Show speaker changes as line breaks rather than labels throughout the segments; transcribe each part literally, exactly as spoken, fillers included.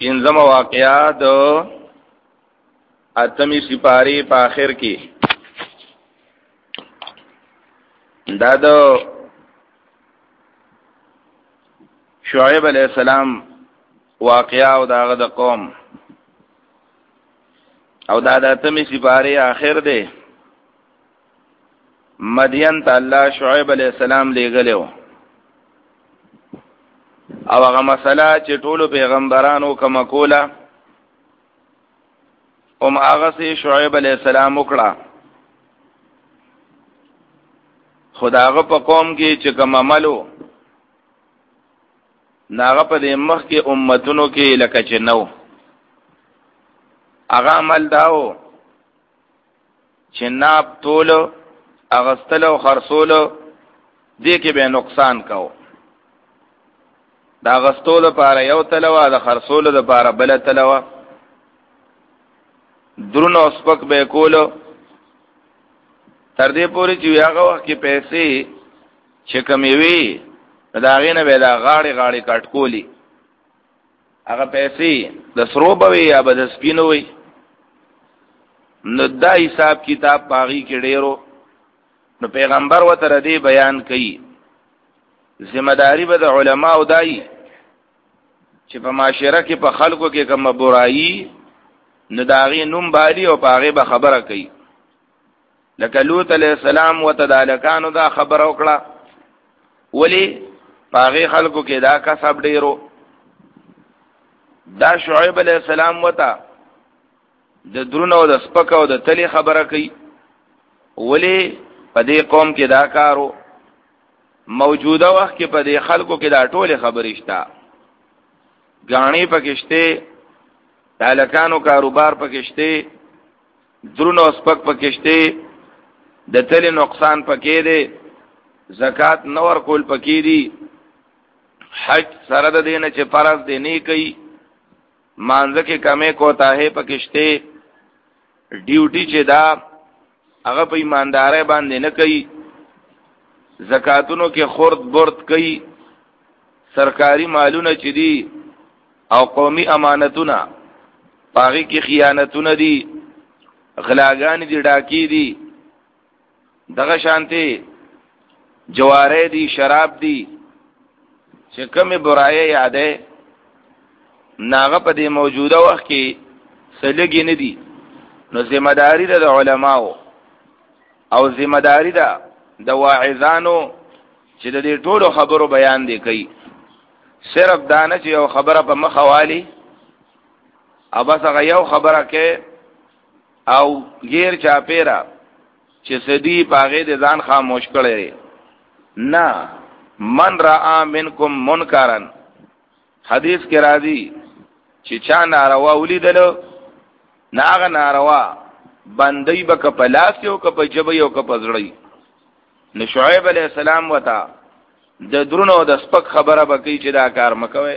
پنځم واقعات اتمی سپاری په آخر کې دا د شعیب علیہ السلام واقعا او داغه د قوم او دا د اتمی سپاری آخر دی. مدین ته الله شعیب علیہ السلام لېږلو او هغه مسله چې ټولو پیغمبرانو کومه کوله هم هغه سي شعیب علیہ السلام وکړه. خداغه په قوم کې چې کوم عملو ناغه په دې مخ کې امتونو کې لکه چې نو هغه عمل داو چې ناب تولو اغستلو خرصولو دې کې به نقصان کاو. دا غستولو لپاره یو تلوا د خرصولو لپاره بل تلوا درونو سپک به کولو تر دې پورې چې هغه وخت کې پیسې چې کمی وي دا غینه به دا غاړي غاړي کټ کولی هغه پیسې د سرو به یا به د سپینو وي. نو دا حساب کتاب پاغي کې ډیرو نو پیغمبر وتر دې بیان کړي ذمہ داری به د علماء دای چې په معاشره کې په خلکو کې کوم برایي نو داغي نوم بالی او پاغي به خبره کوي. لکه لوط علیہ السلام وتدالکانو دا خبر وکړه ولی پاغي خلکو کې دا کسب ډیرو. دا شعیب علیہ السلام وتا د درونو او د سپک او د تلی خبره کوي ولی په دې قوم کې دا کارو موجوده وخت کې په دې خلکو کې دا ټوله خبرې شته غاڼې پکشته دالکانو کاروبار پکشته درونو سپک پکشته د تل نقصان پکې دی زکات نور کول پکې دی حج سره د دینه چې فرض دی نه کوي مانځه کې کمې کوتاهه پکشته ډیوټي چې دا هغه په ایماندارۍ باندې نه کوي زکاتونو کې خورد برد کوي سرکاري مالونه چې دي او قومي امانتونه پاغي کې خیانتونه دي غلاګان دي ډاکی دي دغه شانتي جواره دي شراب دي چې کومه برایه یادې ناغه په دې موجوده وخت کې سلګي نه دي. نو ذمہ داری ده د علماو او ذمہ داری ده د واعظانو چې د دې ټولو خبرو بیان دي کوي. صرف دانه چې یو خبره په مخوالی او بس هغه یو خبره کې او غیر چاپیرا چې سدي پاغه د ځان خاموش کړي نه. من را منکم منکرن حدیث کې راځي چې چا ناروا ولیدلو ناغه ناروا بندي بک پلاس یو ک په جبې یو ک پزړی. نو شعیب علیہ السلام وتا د درونو د سپک خبره بکی چې دا کار مکوي.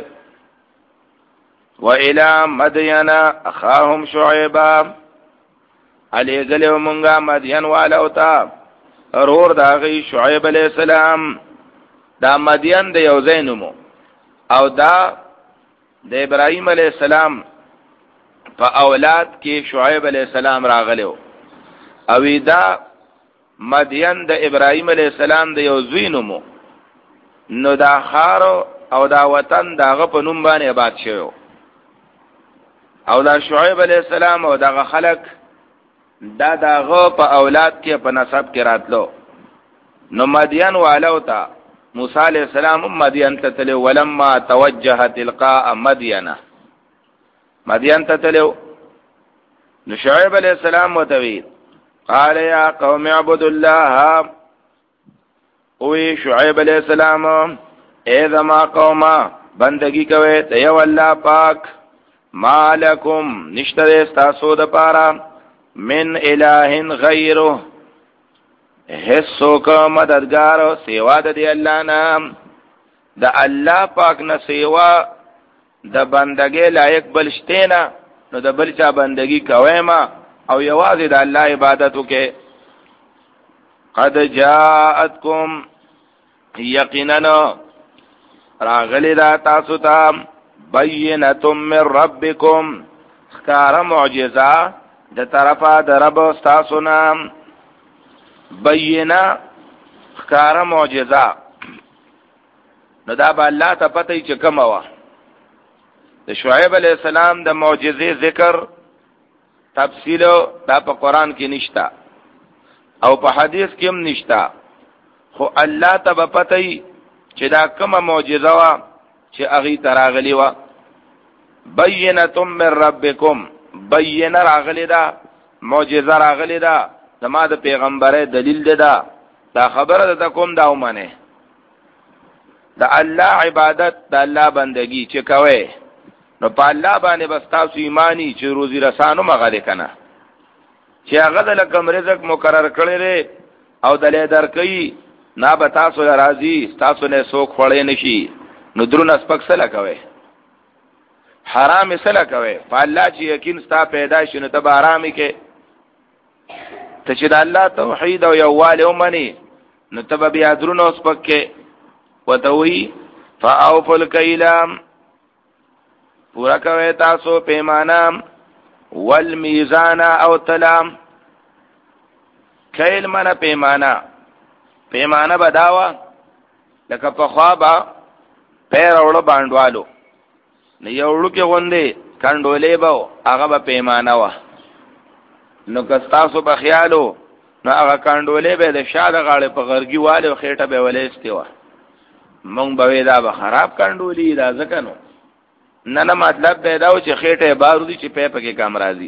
و الى مدین اخاهم شعیبا علی گلو مونږه مدین والو تا رور داغي شعیب علیہ السلام. دا مدین د یو زینمو او دا د ابراهیم علیہ السلام په اولاد کې شعیب علیہ السلام راغلو او دا مدین د ابراهیم علیہ السلام د یو زوینمو. نو دا خارو او دا وطن داغه په نوم باندې آباد شوی او دا شعیب علیہ السلام او داغه خلق دا داغه په اولاد کې په نسب کې راتلو. نو مدین والو تا موسی علیہ السلام مدین ته تلو ولما توجه تلقاء مدینه مدین ته تلو. نو شعیب علیہ السلام وتوی قال یا قوم اعبدوا الله اوی شعیب علیہ السلام اے زما قوما بندگی کوي ته یو الله پاک مالکم نشته تاسو د پاره من الہ غیره هیڅ کا مددگار سیوا د دی الله نام د الله پاک نه سیوا د بندګۍ لایق بل شته نه. نو د بل چا بندگی کوي ما او یوازې د الله عبادت وکي. قد جاءتکم یقینا راغلی دا تاسو ته بینۃ من ربکم خکار معجزه د طرفه د رب استاسو نام بینه خکار معجزه نو دا به الله ته پته چې کوم وا د شعیب علی السلام د معجزې ذکر تفصیل دا په قران کې نشتا او په حدیث کې هم نشتا خو الله ته به پته چې دا کومه معجزه وا چې اغي تراغلی وا بینۃ من ربکم بینه راغلی دا معجزه راغلی دا زما د پیغمبره دلیل ده دا دا خبره ده کوم دا ومنه دا الله عبادت دا الله بندگی چې کوي نو په الله باندې بس تاسو ایمانی چې روزي رسانو مغاله کنه چې هغه د لکم رزق مقرر کړی لري او دلې درکې نه به تاسو راضي تاسو نه سوک خړې نشي نو درونه سپک سره کوي حرام سره کوي په الله چې یقین ستا پیدا شنه ته آرامي کې ته چې د الله توحید او یووالی ومني نو ته بیا درونه سپک کې وتوي فاوفل الکیلام پورا کوي تاسو پیمانه والمیزان او تلام کیل من پیمانه پیمانه بداوا لکه په خوابا پیر اورو باندوالو نه یوړو کې غوندې کندولې به هغه به پیمانه وا نو کستاسو په خیالو نو هغه کندولې به د شاده غاړه په غرګي والو خېټه به ولې استوا مونږ به دا به خراب کندولې دا ځکه نو نه نه مطلب پیدا و چې خېټه بارو دي چې په پکې کم راځي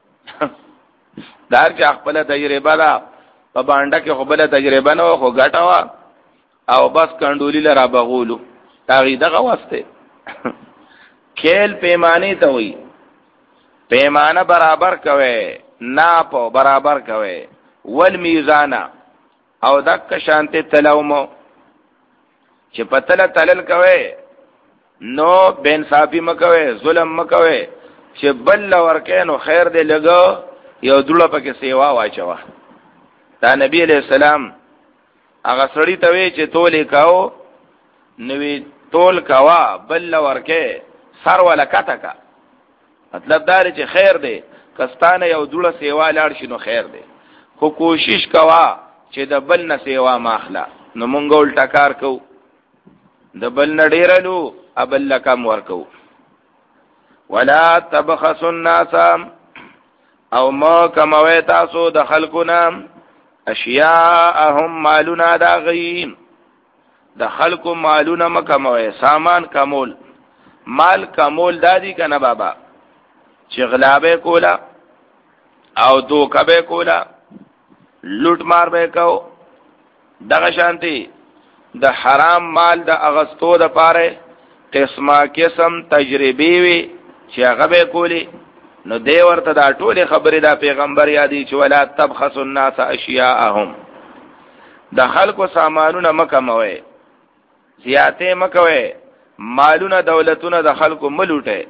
دار چې خپل تجربه دا په باندې کې خپل تجربه نه خو ګټوا او بس کندولې لرا بغولو تاغي دغه واسطه کېل پیمانه ته وي پیمانه برابر کوي ناپ برابر کوي ول میزان او دک شانته تلومو چې پتل تلل کوي نو بین صافی مکوي ظلم مکوي چې بل ورکه نو خیر دې لګو یو دړه پکې سیوا واچوا دا نبی علیہ السلام هغه سړی ته وی چې تولې کاو نوې تول کوا بل ورکه سر ولا کټکا مطلب دا چې خیر دی کستانه یو دړه سیوا لاړ شنو خیر دی خو کوشش کوا چې د بل نه سیوا ماخلا نو مونږ ولټا کار کو د بل نه ډیرلو ابل لکم ورکو ولا تبخسوا الناس او ما کموي تاسو د خلقنا اشیاءهم مالنا داغیم د خلق مالنا مکموي سامان کمول مال کمول دادی کنه بابا چې غلابه کولا او دوکبه کولا لوټ مار به کو دغه شانتي د حرام مال د اغستو د پاره قسمه قسم تجربه وی چې هغه به کولی نو دی ورته دا ټوله خبره د پیغمبر یادی چې ولا تبخسوا الناس اشیاءهم د خلکو سامانونه مکموي زیاته مکوي مالونه دولتونه د خلکو ملوټه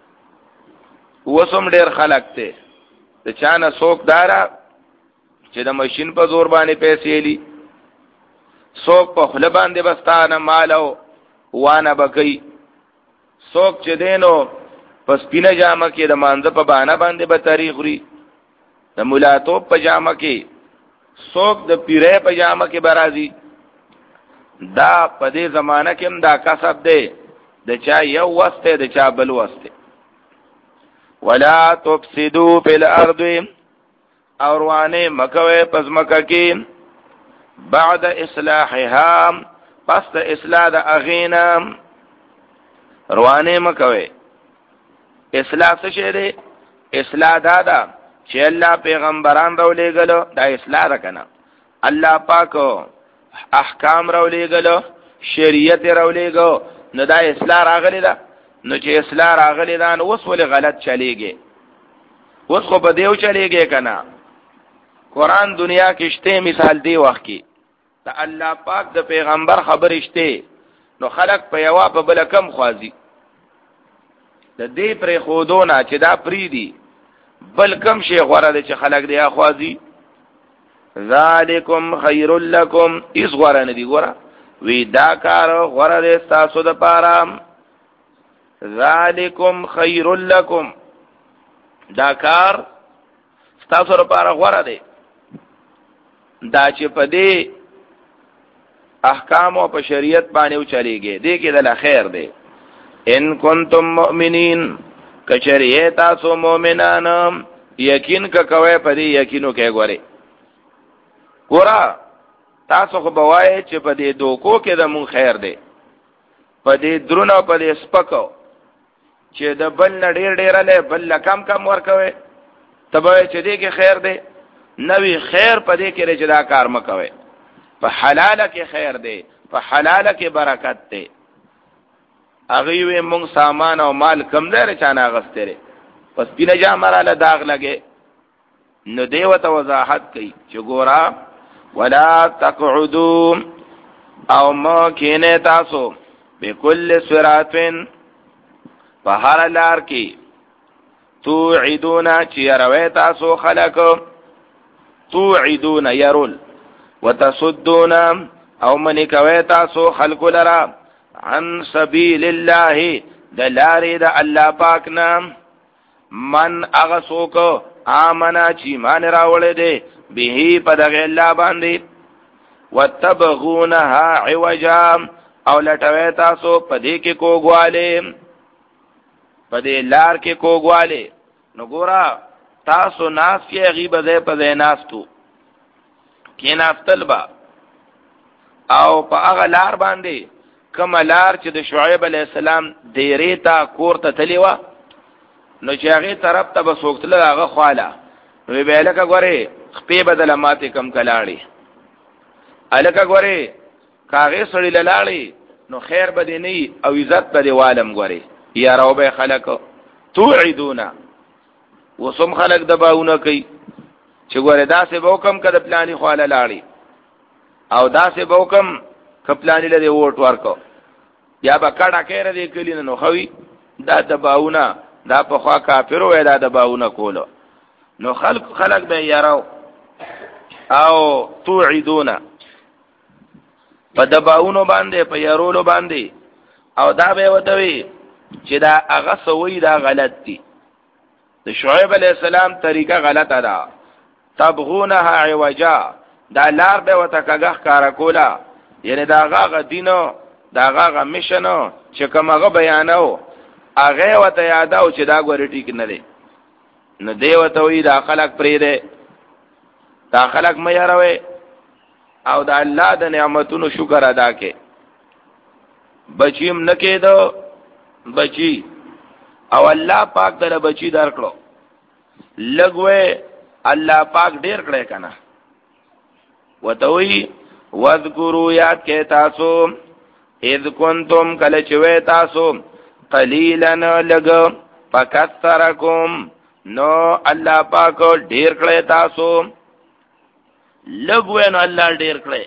وسوم ډیر خلک ته د چانه سوک دارا چې د ماشين په زور باندې پیسې لی سوک په خله باندې بستانه مالو وانه بکی سوک چې دینو پس پینه جامه کې د مانزه په باندې باندې به تاریخ لري د مولاتو په جامه کې سوک د پیره په جامه کې برازي دا په دې زمانہ کې هم دا کسب دی د چا یو واسطه د چا بل واسطه ولا تفسدوا فی الارض اوروانه مکوي پس مکه کې بعد اصلاحها پس د اصلاح د اغینا روانه مکوي اصلاح څه شه دی اصلاح دادا چې الله پیغمبران راولې غلو دا اصلاح راکنه الله پاک احکام راولې غلو شریعت راولې غو نو دا اصلاح راغلی دا نو چې اصلاح راغلی دا نو اوس ولې غلط چلیږي اوس خو په دیو چلیږي کنه قران دنیا کې شته مثال دی وخت کې دا الله پاک د پیغمبر خبر شته نو خلق په یوا په بل کم خوازي د دې پر خودونه چې دا پری دی بل کم شي غوړه دي چې خلق دی اخوازي ذالکم خیر لکم اس غوړه نه دی غوړه وی دا کار غوړه دي تاسو د پاره ذالکم خیر لکم دا کار ستاسو لپاره غوړه دی دا چې په دې احکام او په شریعت باندې او چلیږي دې کې د خیر دی ان کنتم مؤمنین کچریه تاسو مؤمنان یقین کا کوي په دې یقینو کې ګوري ګورا تاسو خو بوای چې په دې دوکو کې د مون خیر دی په دې درونو په دې سپکو چې د بل نډیر ډیر له بل کم کم ورکوي تبه چې دې کې خیر دی نوی خیر په دې کې رجدا کار مکوي په حلاله کې خیر دی په حلاله کې برکت دی هغه وي مونږ سامان او مال کم دی چانه غستره پس پینه جا مراله داغ لګي نو دیوته وضاحت کوي چې ګورا ولا تقعدوا او ما کینه تاسو بكل صراطن په هر لار کې توعدون چې روي تاسو خلق توعدون يرول وتصدون او من کوي تاسو خلق لرا عن سبيل الله دلاري د الله پاک نام من اغسوک آمنا چی مان راوڑے دے به پدغ اللہ باندے واتبغونها عوجا او لٹوے تاسو پدے کے کوگوالے پدے لار کے کوگوالے نگورا تاسو ناس کے غیب دے پدے ناستو کی ناستل با او پا اغا لار باندے کم لار چې د شعیب علیہ السلام دیری تا کور ته تلیوا نو چې هغه طرف ته بسوکتل هغه خواله وی به لکه غوري خپې بدل ماته کم کلاړي الکه غوري کاغه سړی لاړي نو خیر بده نه او عزت بده عالم غوري یا رو به خلق توعدونا وسم خلق دباونه کوي چې غوري داسې وکم کده پلاني خواله لاړي او داسې وکم کپلانی لدی ووټ ورکو یا با کډا کېره دی کلین نو خوي دا دباونه دا په خوا کافر وای دا دباونه کولو نو خلق خلق به یارو او توعدون په دباونو باندې په یارولو باندې او دا به وتوي چې دا هغه سوي دا غلط دي د شعیب علی السلام طریقه غلطه ده تبغونها عوجا دا لار به وتکغه کارا کولا یعنی دا غاغه دینو دا غاغه مشنو چې کومه بیانو هغه وته یاداو چې دا ګوري ټیک نه دی نو دی وته وی دا خلق پرې دی دا خلق مې راوي او دا الله د نعمتونو شکر ادا کې بچیم نکې دو بچی او الله پاک دره بچی درکړو لګوي الله پاک ډیر کړه کنه وته وی وذکروا یاد کې تاسو اذ کنتم کله چوي تاسو قلیلا لګ فکثرکم نو الله پاک ډیر کړه تاسو لګوي نو الله ډیر کړه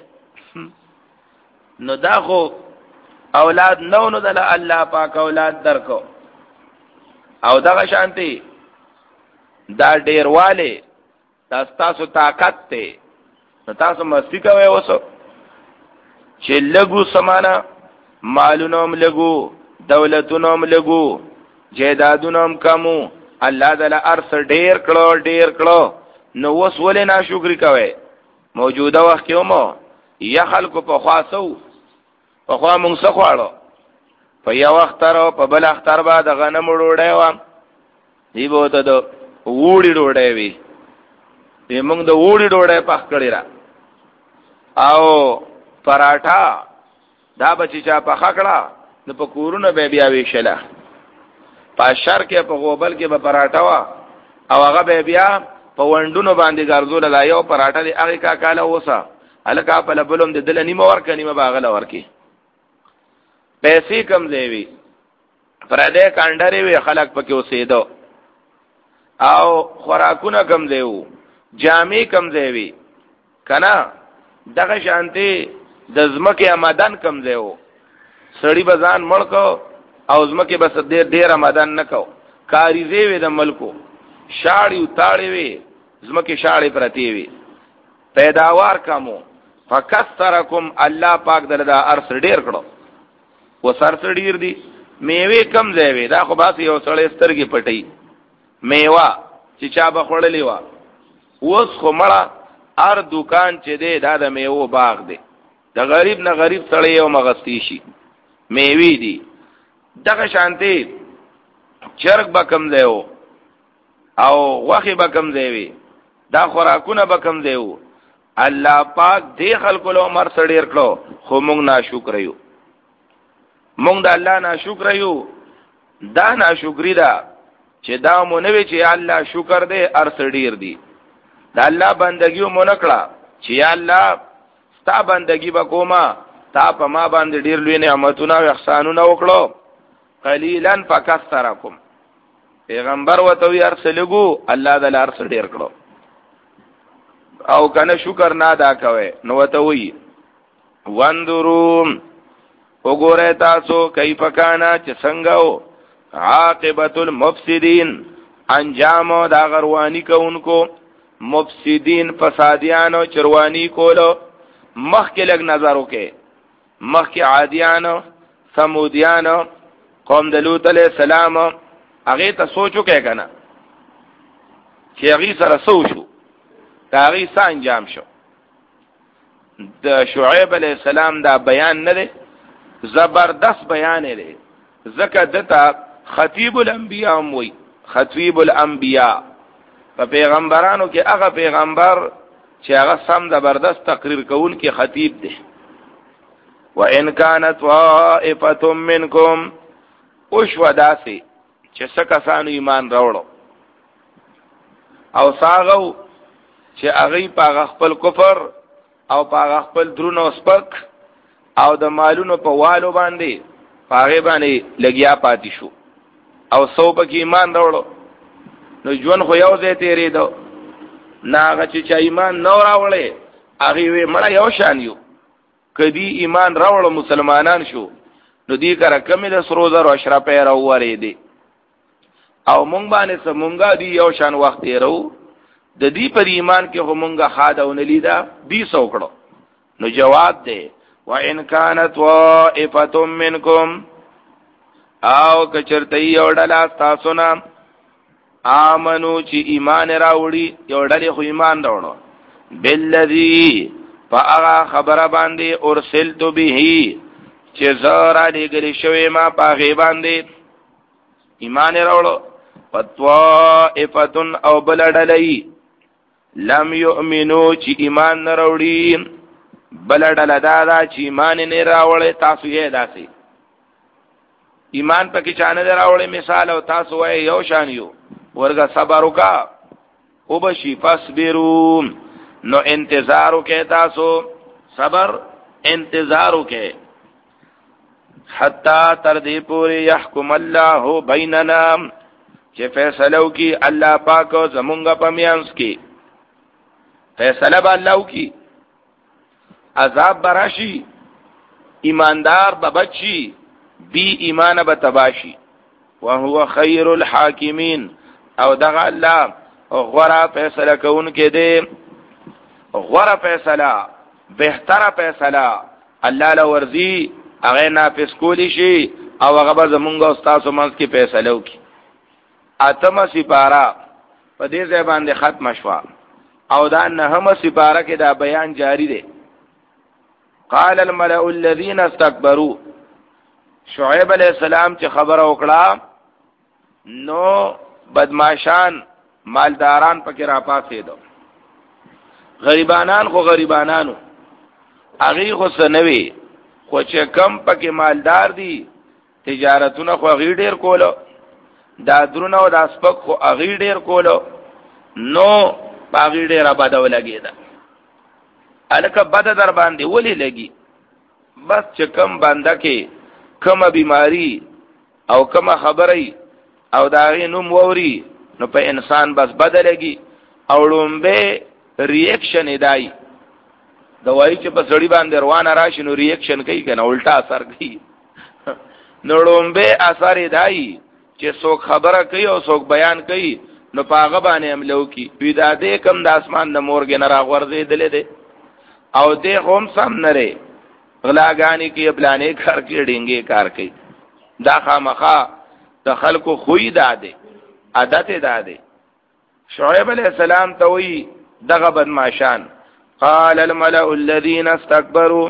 نو دا خو اولاد نو نو د الله پاک اولاد درکو او دغه شانتي دا ډیرواله تاسو طاقت ته تاسو مستی کوي وسو چې لګو سمانا مالونوم لګو دولتونوم لګو جیدادونوم کمو الله تعالی ارس ډیر کړو ډیر کړو نو وس ولې ناشکری کوي موجوده وخت کې مو یا خلکو په خاصو په خوا مونږ څه خواړو په یو وخت تر په بل وخت تر بعد غنم وړوړې و دی به ته د وړي وړوړې وي به مونږ د وړي وړوړې پخ کړی را او پراټا دا بچی چا په خکړه د پکورونه به بیا ویشله په شر کې په غوبل کې به پراټا وا او هغه به بیا په وندونو باندې ګرځول لا یو پراټا دی هغه کا کاله وسه الکا په لبلم د دل نیمه ور کني ما باغله ورکی پیسې کم دی وی پردې کاندري وی خلق پکې اوسېدو او خوراکونه کم دیو جامې کم دی وی کنا دغه شانتي د زمکه آمدن کم دیو سړی بزان مړکو او زمکه بس ډیر ډیر آمدن نکو کاریزه وی د ملکو شاړی وتاړی وی زمکه شاړی پرتی وی پیداوار کمو فکثرکم الله پاک دلدا ارس ډیر کړو و سر ډیر دی میوه کم ځای وي دا خو باسي یو سړی سترګې پټي میوه چې چا به خوړلې وه اوس خو مړه هر دکان چې دی دا د میوو باغ دی د غریب نه غریب سړی یو مغستی شي میوې دي دغه شانتي چرګ به کم ځای و او غوښې به کم ځای وي دا خوراکونه به کم ځای و الله پاک دې خلکو له عمر سره ډېر کړو خو موږ ناشکره یو موږ د الله ناشکره یو دا ناشکري ده چې دا مو نه وي چې الله شکر دی هر څه ډېر دی د الله بندګي مو نه کړه چې یا الله ستا بندګي به کومه تا په ما باندې ډېر لوی نعمتونه او احسانونه وکړو قلیلا فکثرکم پیغمبر وته وی هر څه لګو الله د لار څخه ډېر کړو او کنه شکر نه ادا کوي نو وته وی وندرو وګوره تاسو کیف کانا چې څنګه و عاقبت المفسدين انجام دا غروانی کوونکو مفسدين فسادیانو چروانی کولو مخکې لګ نظر وکي مخکې عادیانو سمودیانو قوم د لوط علیہ السلام هغه ته سوچو کې کنه چې هغه سره سو شو دا هغه څه انجام شو د شعیب علیہ السلام دا بیان نه دی زبردست بیان دی ځکه دته خطیب الانبیاء موي خطیب الانبیاء په پیغمبرانو کې هغه پیغمبر چې هغه سم زبردست تقریر کوون کې خطیب دی وان كانت طائفه منکم اوشوا داسي چې څه کسانو ایمان راوړو او ساغو چې هغه په خپل کفر او په خپل درونو سپک او د مالونو په والو باندې هغه باندې لګیا پاتې شو او سو په ایمان راوړو نو ژوند خو یو ځای تیرې دو ناغه چې چا ایمان نو راوړې هغه وی مړ یو شان یو کدی ایمان راوړو مسلمانان شو نو دی کرا کمی د سرو زر او اشرافه راوړې دي او مونږ باندې سمونګه دی یو شان وخت تیرو د دې پر ایمان کې همونګه خادونه لیدا دی سوکړو نو جواب دی وان كانت طائفه منکم او کچرته یو ډلا تاسو نه آمنو چې ایمان راوړي یو ډلې خو ایمان راوړو بالذي فاغا خبر باندې ارسلت به چې زرا لګل شوی ما پاغه باندې ایمان راوړو فتوائفتن او بلډلې لم يؤمنو چې ایمان نه راوړي بلډل دادا چې ایمان نه راوړي تاسو یې داسي ایمان پکې چانه راوړي مثال او تاسو وای یو شان یو ورګه صبر وکا او بشي فصبروا نو انتظار وکې تاسو صبر انتظار وکې حتا تر دې پورې يحكم الله بيننا چې فیصله وکي الله پاک زمونږ په میانس کې فیصله به الله وکي عذاب براشي ایماندار ببچي بی ایمان به تباشي وهو خير الحاکمین او دغه الله غورا فیصله کون کې دی غورا فیصله بهتره فیصله الله لورزي هغه نافذ کولی شي او هغه به زمونږ استاد سمونږ کې فیصله وکي اتمه سپارا په دې ځای باندې ختم شو او دا نهمه سپارا کې دا بیان جاری دی قال الملأ الذين استكبروا شعیب علیہ السلام چې خبر وکړه نو بدمعشان مالداران پکې را پاسې دو غریبانان خو غریبانانو هغه خو سنوي خو چې کم پکې مالدار دي تجارتونه خو هغه ډیر کولو دا درونه او د سپک خو هغه ډیر کولو نو هغه ډیر آبادو لګیدا الکه بد در باندې ولي لګي بس چې کم بنده کې کمه بیماری او کمه خبرې او داغه نوم ووري نو په انسان بس بدلږي او لومبه ریاکشن ادای دوايي چې په سړی باندې روانه راشي نو ریاکشن کوي کنه الټا اثر کوي نو لومبه اثر ادای چې څوک خبره کوي او څوک بیان کوي نو پاغه باندې عملو کی پیدا دې کم د اسمان د مورګ نه راغورځې دلې دې او دې هم سم نره غلاګانی کې بلانې کار کې ډینګې کار کوي دا خامخا د خلکو خوې داده عادت داده. شعیب علیہ السلام ته وی دغه بدمعشان قال الملأ الذين استكبروا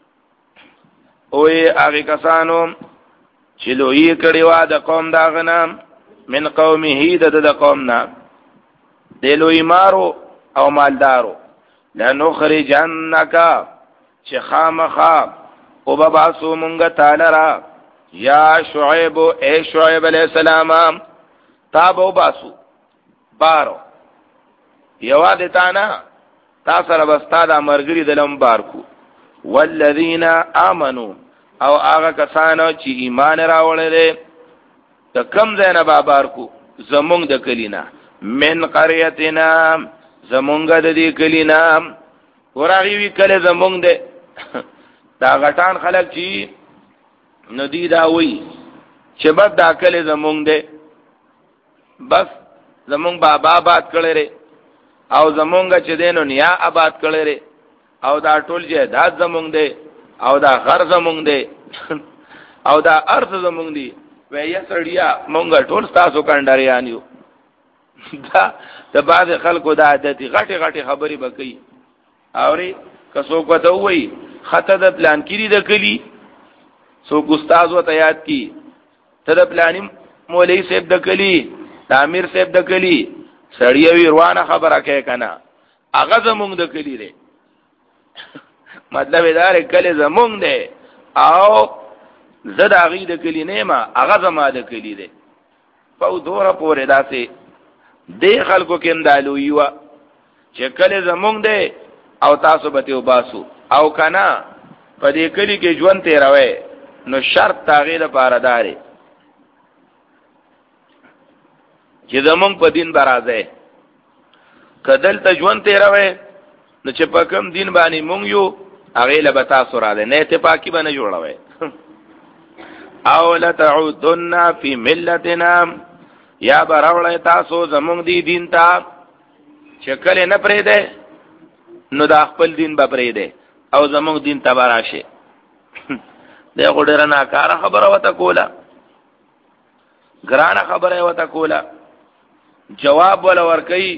اوی هغه کسانو چې لوی کړي وا د قوم دا غنام من قومه د د قومنا د لوی مارو او مالدارو لنخرجنک چې خامخا او بباسو مونږه تعالی را یا شعیب اے شعیب علیہ السلام تابو باسو بارو یواد تانا تا سره بستا دا مرګری دلم بارکو والذین آمنو او هغه کسانو چې ایمان راوړل ته کم زینه بارکو زمونږ د کلینا من قريتنا زمونږ د دې کلینا ورغی وی کله زمونږ د دا غټان خلک چې ندی دا وی چې بد دا کله زمونږ د بس زمونږ بابا آباد کړي او زمونږ چې دینو نیا آباد کړي او دا ټول جهاد زمونږ دی او دا غر زمونږ دی او دا ارض زمونږ دی وې یا سړیا مونږ ټول تاسو کندریان یو. دا د بعض خلکو دا عادت غټي غټي خبرې بکې اوري کسو کو ته وای خطه د پلان کړي د کلی سو استاد وته یاد کی ته د پلانیم مولوی صاحب د کلی د امیر صاحب د کلی سړی وی روانه خبره کوي کنه هغه زمونږ د کلی دی مطلب دا لري کله زمونږ دی او زد هغه د کلی نه ما هغه زما د کلی دی په دوره پورې داسې د خلکو کې اندالو یو چې کله زمونږ دی او تاسو به ته وباسو او کنه په دې کلی کې ژوند تیروي نو شرط تغییر لپاره داري چې زمونږ په دین برازه کدل ته ژوند تیروي نو چې په کوم دین باندې مونږ یو هغه له بتا سره ده نه اتفاقی باندې جوړوي او لتعودن فی ملتنا یا براول تاسو زمونږ دی دین ته چې کله نه پرې ده نو دا خپل دین به پرې ده او زمونږ دین ته براشه دا غوډره نه کار خبره وته کوله ګرانه خبره وته کوله جواب ولا ورکی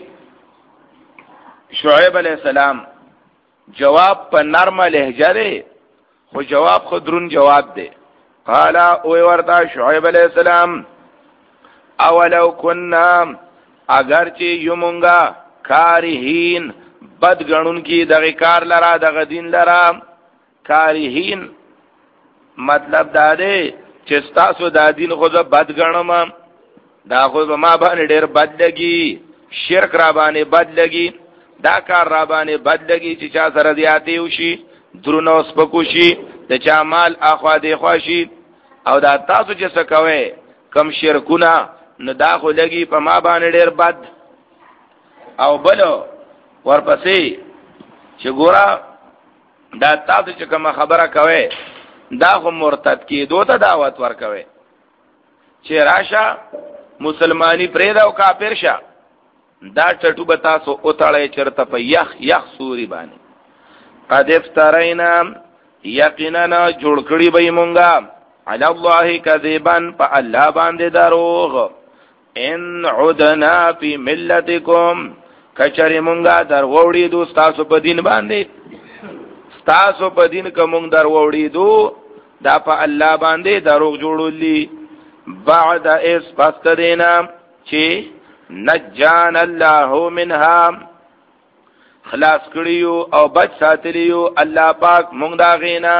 شعیب علیہ السلام جواب په نرمه لهجه دی خو جواب خو درون جواب دی قال او ورتا شعیب علیہ السلام اولو کننا اگر چې یمونگا کارهین بدګنون کی دغه کار لرا دغه دین لرا کارهین مطلب دا دی چې تاسو دا دین خو زه بدګنم دا خو ما باندې ډېر بد لګي شرک را باندې بد لګي دا کار را باندې بد لګي چې چا سره زیاتې وشي درنو سپکو شي د چا مال اخوا دی خواشي او دا تاسو چې څه کوي کم شرکونه نو دا خو لګي په ما باندې ډېر بد او بلو ورپسې چې ګورا دا تاسو چې کوم خبره کوي دا خو مرتد کېدو ته دعوت ورکوي چې راشه مسلمانی پرې دا او کافر شه دا ټټو به تاسو او تړې چرته په یخ یخ سوري باندې قد افترینا یقینا جوړ کړی به مونږه علی الله کذبا په الله باندې دروغ ان عدنا فی ملتکم کچری مونږه در وړي دو تاسو په دین باندې تاسو په دین کوم در وړي دو دا په الله باندې دروغ جوړولې بعد اس پس دینا چې نجان الله منها خلاص کړیو او بچ ساتلیو الله پاک مونږ دا غینا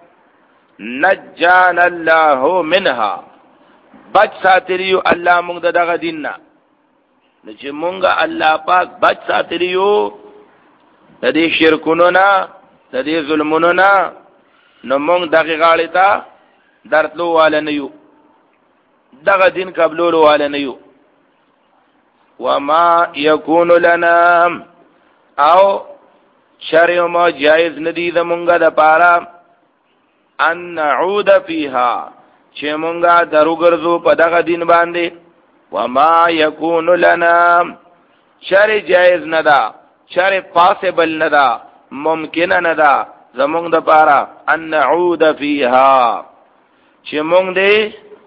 نجان الله منها بچ ساتلیو الله مونږ دغه دیننا چې مونږه الله پاک بچ ساتلیو د دې شرکونو نه د دې ظلمونو نه نو مونږ دغه غاړې ته درتلو والا نه یو دغه دین قبولولو والا نه یو وما يكون لنا او شرع ما جائز ندی د مونږه د پاره ان نعود فيها چې مونږه دروګرځو په دغه دین باندې وما يكون لنا شرع جائز ندا شرع پاسبل ندا ممکن ندا زمونږ د پاره ان نعود فيها چې مونږ دې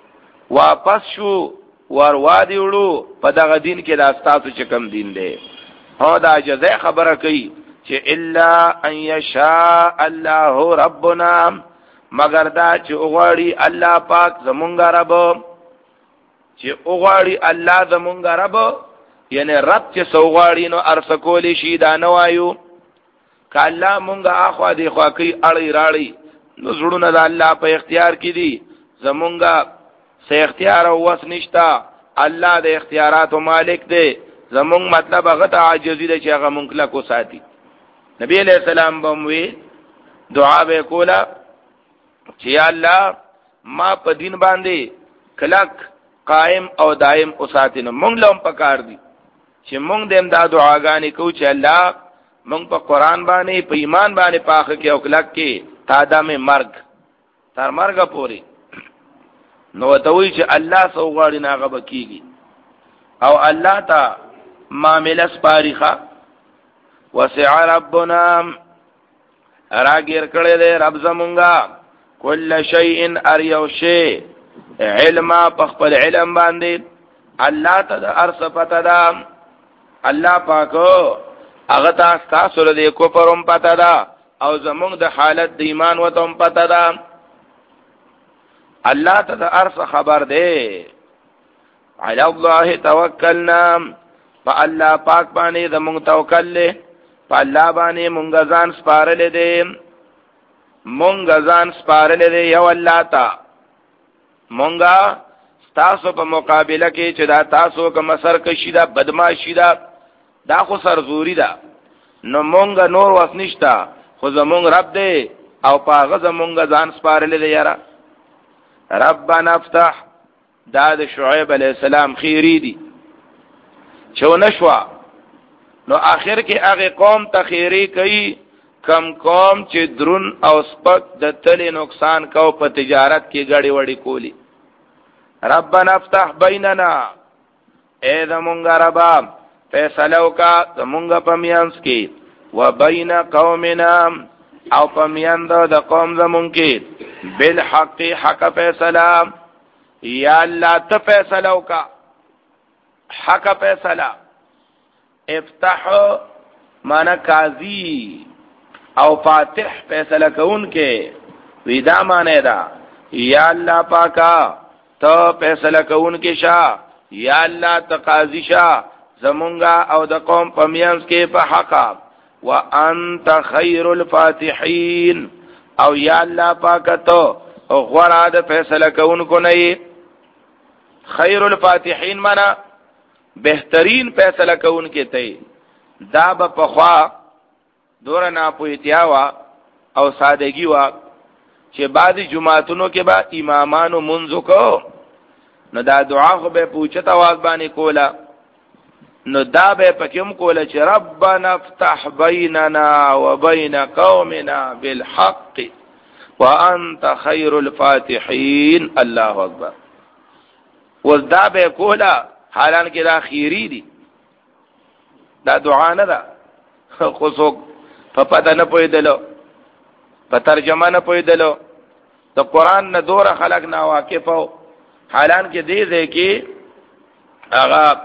واپس شو وروادي وړو په دغه دین کې دا ستاسو چې کوم دین دی. هو دا جزاء خبره کوي چې الا ان یشاء الله ربنا، مگر دا چې وغواړي الله پاک زمونږ رب، چې وغواړي الله زمونږ رب، یعنی رب چې سوغواړي نو ارس کولی شي دا نه وایو. که الله مونږه اخوا دی خوا کوي اړی راړی نو زړونه د الله په اختیار کې دي، زمونږه سه اختیار او وس نشتا، الله د اختیاراتو مالک دی. زمونږ مطلب هغه ته عاجزي ده چې هغه مونږ لا کو ساتي. نبی علیہ السلام بموي دعا به کولا چې یا الله ما په دین باندې کلک قائم او دائم اوساتینو. مونږ لوم پکار دي چې مونږ دیم دا دعاګانې کوو چې الله مونږ په قران باندې په ایمان باندې پاخه کې او کلک کې تا دمه مرګ تر مرګ پوري. نو ته وی چې الله سو غاړي ناغه بکیږي او الله تا معاملې سپاریخه. وسع ربنا راګیر کړه دې رب زمونږه کل شیء اریو شی علم په خپل علم باندې. الله ته د ارث پته ده، الله پاکو هغه تاسو له دې کوپروم پته ده او زمونږ د حالت د ایمان وته پته ده. الله ته د ارث خبر ده. علی الله توکلنا، په الله پاک باندې زمونږ توکل له، په الله باندې مونږ ځان سپارل دي، مونږ ځان سپارل دي یو الله ته. مونږه تاسو په مقابله کې چې دا تاسو کوم سرکشي ده بدمعشي ده دا خو سرزوري ده، نو مونږه نور وس نشتا، خو زمونږ رب دی او پاغه زمونږ ځان سپارل دي. یاره ربنا افتح دا د شعیب علیہ السلام خیری دی چو نشوا. نو آخر کې هغه قوم ته خیری کوي کم قوم چې درون او سپک د تل نقصان کو په تجارت کې غړي وړي کولی. ربنا افتح بیننا، اے زمونږ ربا فیصله وکا زمونږ په میانس کې، و بین قومنا او په میاند د قوم زمونږ کې، بالحق حق فیصله. یا الله ته فیصله وکا حق فیصله. افتح مانا قاضی او فاتح فیصله کون کې ویدا معنی دا. یا الله پاکا ته فیصله کون کې شاه، یا الله ته قاضی شاه زمونږه او د قوم په میانس کې په حق. وانت خیر الفاتحین، او یا الله پاکا ته غورا د فیصله کون کو نه. خیر الفاتحین مانا بهترین فیصله کون کې ته. دا به پخوا دور نه پوهتیا وا او سادگی وا چې بعضی جمعاتونو کې با امامانو منځو کو، نو دا دعا خو به پوښتنه आवाज باندې کولا، نو دا به پکم کولا چې ربنا افتح بیننا وبین قومنا بالحق وانت خیر الفاتحین. الله اکبر. وذا به کولا حالان کې دا خیری دی، دا دعا نه ده. خو څوک په پته نه پوهېدلو، په ترجمه نه پوهېدلو، د قرآن نه دوره خلق نه واقف وو. حالان کې دې ځای کې هغه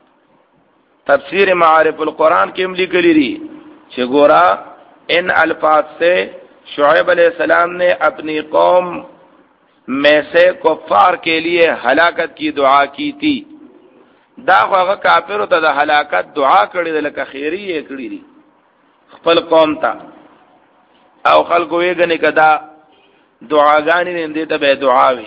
تفسیر معارف القرآن کې هم لیکلي دي چې ګورا ان الفاظ سے شعیب علیہ السلام نے اپنی قوم میں سے کفار کے لیے ہلاکت کی دعا کی تھی. دا هغه کافر ته د هلاکت دعا کړې ده لکه خیری یې کړې دي خپل قوم ته، او خلکو یې غني کدا دعاګانې نه دي ته به دعا وي.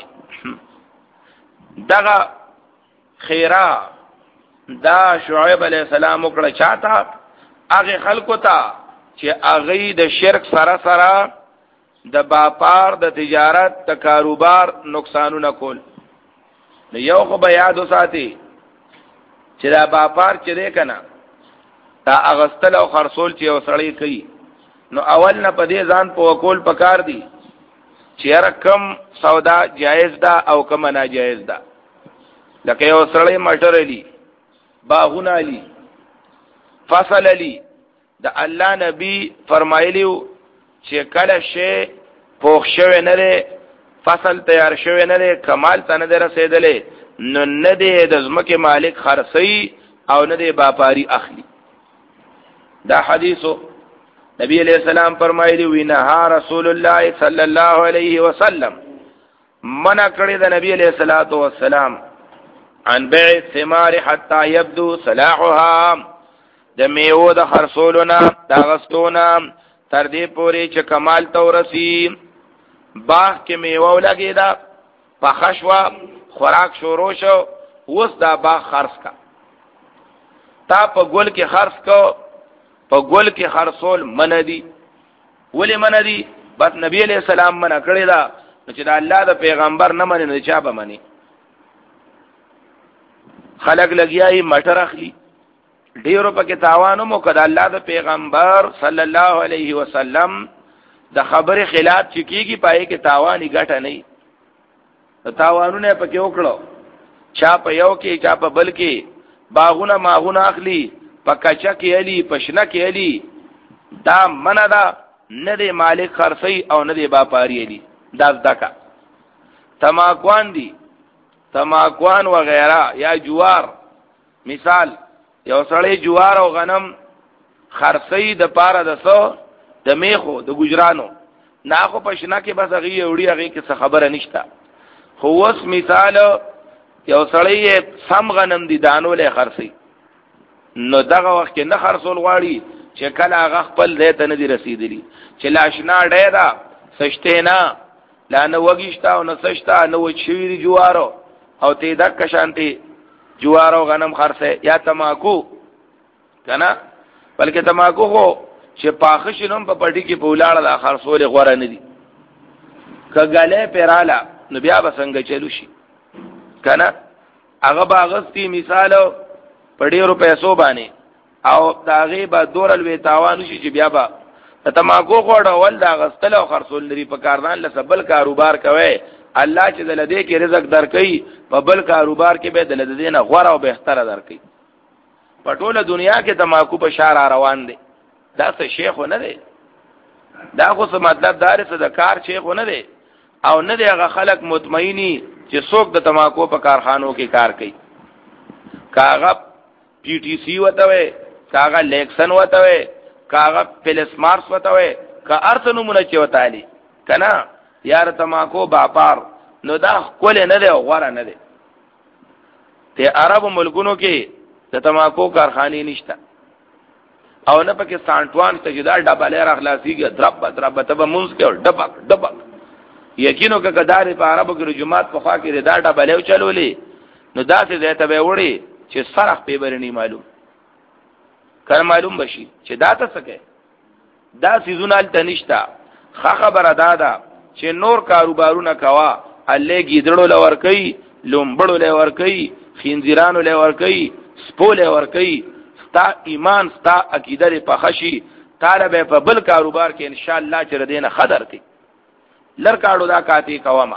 دغه خیرا دا شعیب علیہ السلام وکړه چاته هغه خلکو ته چې هغه د شرک سره سره د باپار د تجارت د کاروبار نقصانونه کول. نو یو خو به یاد وساتي چې دا باپار چې دی کنه دا اغستل او خرصول چې وسړی کوي، نو اول نه په دې ځان په وکول پکار دی چې رقم سودا جایز ده او کوم ناجایز ده. لکه یو سړی مټر علی باغون علی فصل علی د الله نبی فرمایلیو چې کله شی پوښ شوی نه لري فصل تیار شوی نه دی، کمال ته نه دی رسېدلی، نو نه دی د ځمکې مالک خرڅوي او نه دی باپاری اخلي. دا حدیثو نبی علیہ السلام فرمایلی وی نهى رسول الله صلی الله علیه وسلم، منع کړی د نبی علیہ الصلوۃ والسلام عن بيع الثمار حتى يبدو صلاحها، د میوه د خرڅولونه د غستونه تر دې پورې چې کمال ته ورسی. باغ کې میوه ولګیدا، پخښوا، خوراک شروع شو، اوس دا باغ خرڅ کا. تا په ګل کې خرڅ کو، په ګل کې خرڅول منع دي. ولی منع دي؟ بس نبی علیہ السلام منع کړی دا، چې دا الله د پیغمبر نه مني نه چا به مني. خلق لګیاي مټر اخلي، ډیرو پکې تاوانو مو کړه. الله د پیغمبر صلی الله علیه وسلم د خبره خلاف چې کیږي پای کې تاوانی ګټه نه. تاوانونه پکې وکړو، چا په یو کې چا په بل کې باغونه ماغونه اخلي، پکچا کې علي پښنه کې علي. دا منع ده، نه دی مالک خرڅي او نه دی باپاری علي. دا ځکه تماکوان دي، تماکوان وغیرہ یا جوار، مثال یو سړی جوار او غنم خرڅي د پاره د سو د میخو د ګجرانو نه، خو پښنه کې بس هغه وړي هغه کې څه خبره نشته. خو اوس مثال یو سړی سم غنم دي دانو له خرڅي، نو دغه وخت کې نه خرڅول غواړي چې کله هغه خپل ځای ته نه دي رسیدلی، چې لاشنا ډېره سشته نه، لا نه وګیشتا او نه سشتا نه وچوي جوارو او ته دک شانتي جوارو غنم خرڅه یا تماکو کنه. بلکې تماکو خو چې پاخه شنم په پټي کې پولاړه د خرڅول غوړه نه دي. کګاله پیراله نو بیا به څنګه چلو شي کنه. هغه باغستی مثال په ډیرو پیسو باندې او داغه به دورل وی تاوان شي چې بیا به تماکو خوړول دا غستل او خرڅول لري. په کاردان لسبل کاروبار کوي، الله چې دلته کې رزق درکې، په بل کاروبار کې به دلته دینه غوړه او بهتره درکې. په ټوله دنیا کې تماکو په شار روان دي. دا څه شیخ نه دی، دا خو څه مطلب دار څه د کار شیخ نه دی، او نه دی هغه خلک مطمئنی چې څوک د تماکو په کارخانو کې کار کوي. کاغه پی ټی سی وته وي، کاغه لیکسن وته وي، کاغه پلس مارس وته وي، کا ارته نمونه چې وته علي کنه. یار تماکو باپار نو دا کول نه دی، غوړه نه دی. ته عربو ملکونو کې د تماکو کارخانه نشته او نه پکې سانټوان ته جدا ډبلې راخلاصيږي، درب درب ته به مونږ کې ډبک ډبک. یقینو کې کدارې په عربو کې جمعات په خوا کې دا ډبلې چلولې، نو داسې ځای ته به وړي چې سرخ په برني معلوم کله معلوم بشي چې دا ته سکے. دا سيزونه ال تنشتا خ خبره دادا چې نور کاروبارونه کوا، الله گیدړو لور کوي، لومبړو لور کوي، خنزیرانو لور کوي، سپول لور کوي. ستا ایمان ستا عقیده په خشي طالب په بل کاروبار کې ان شاء الله چې ردینه خدر کوي. لر کاړو دا کاتی کوما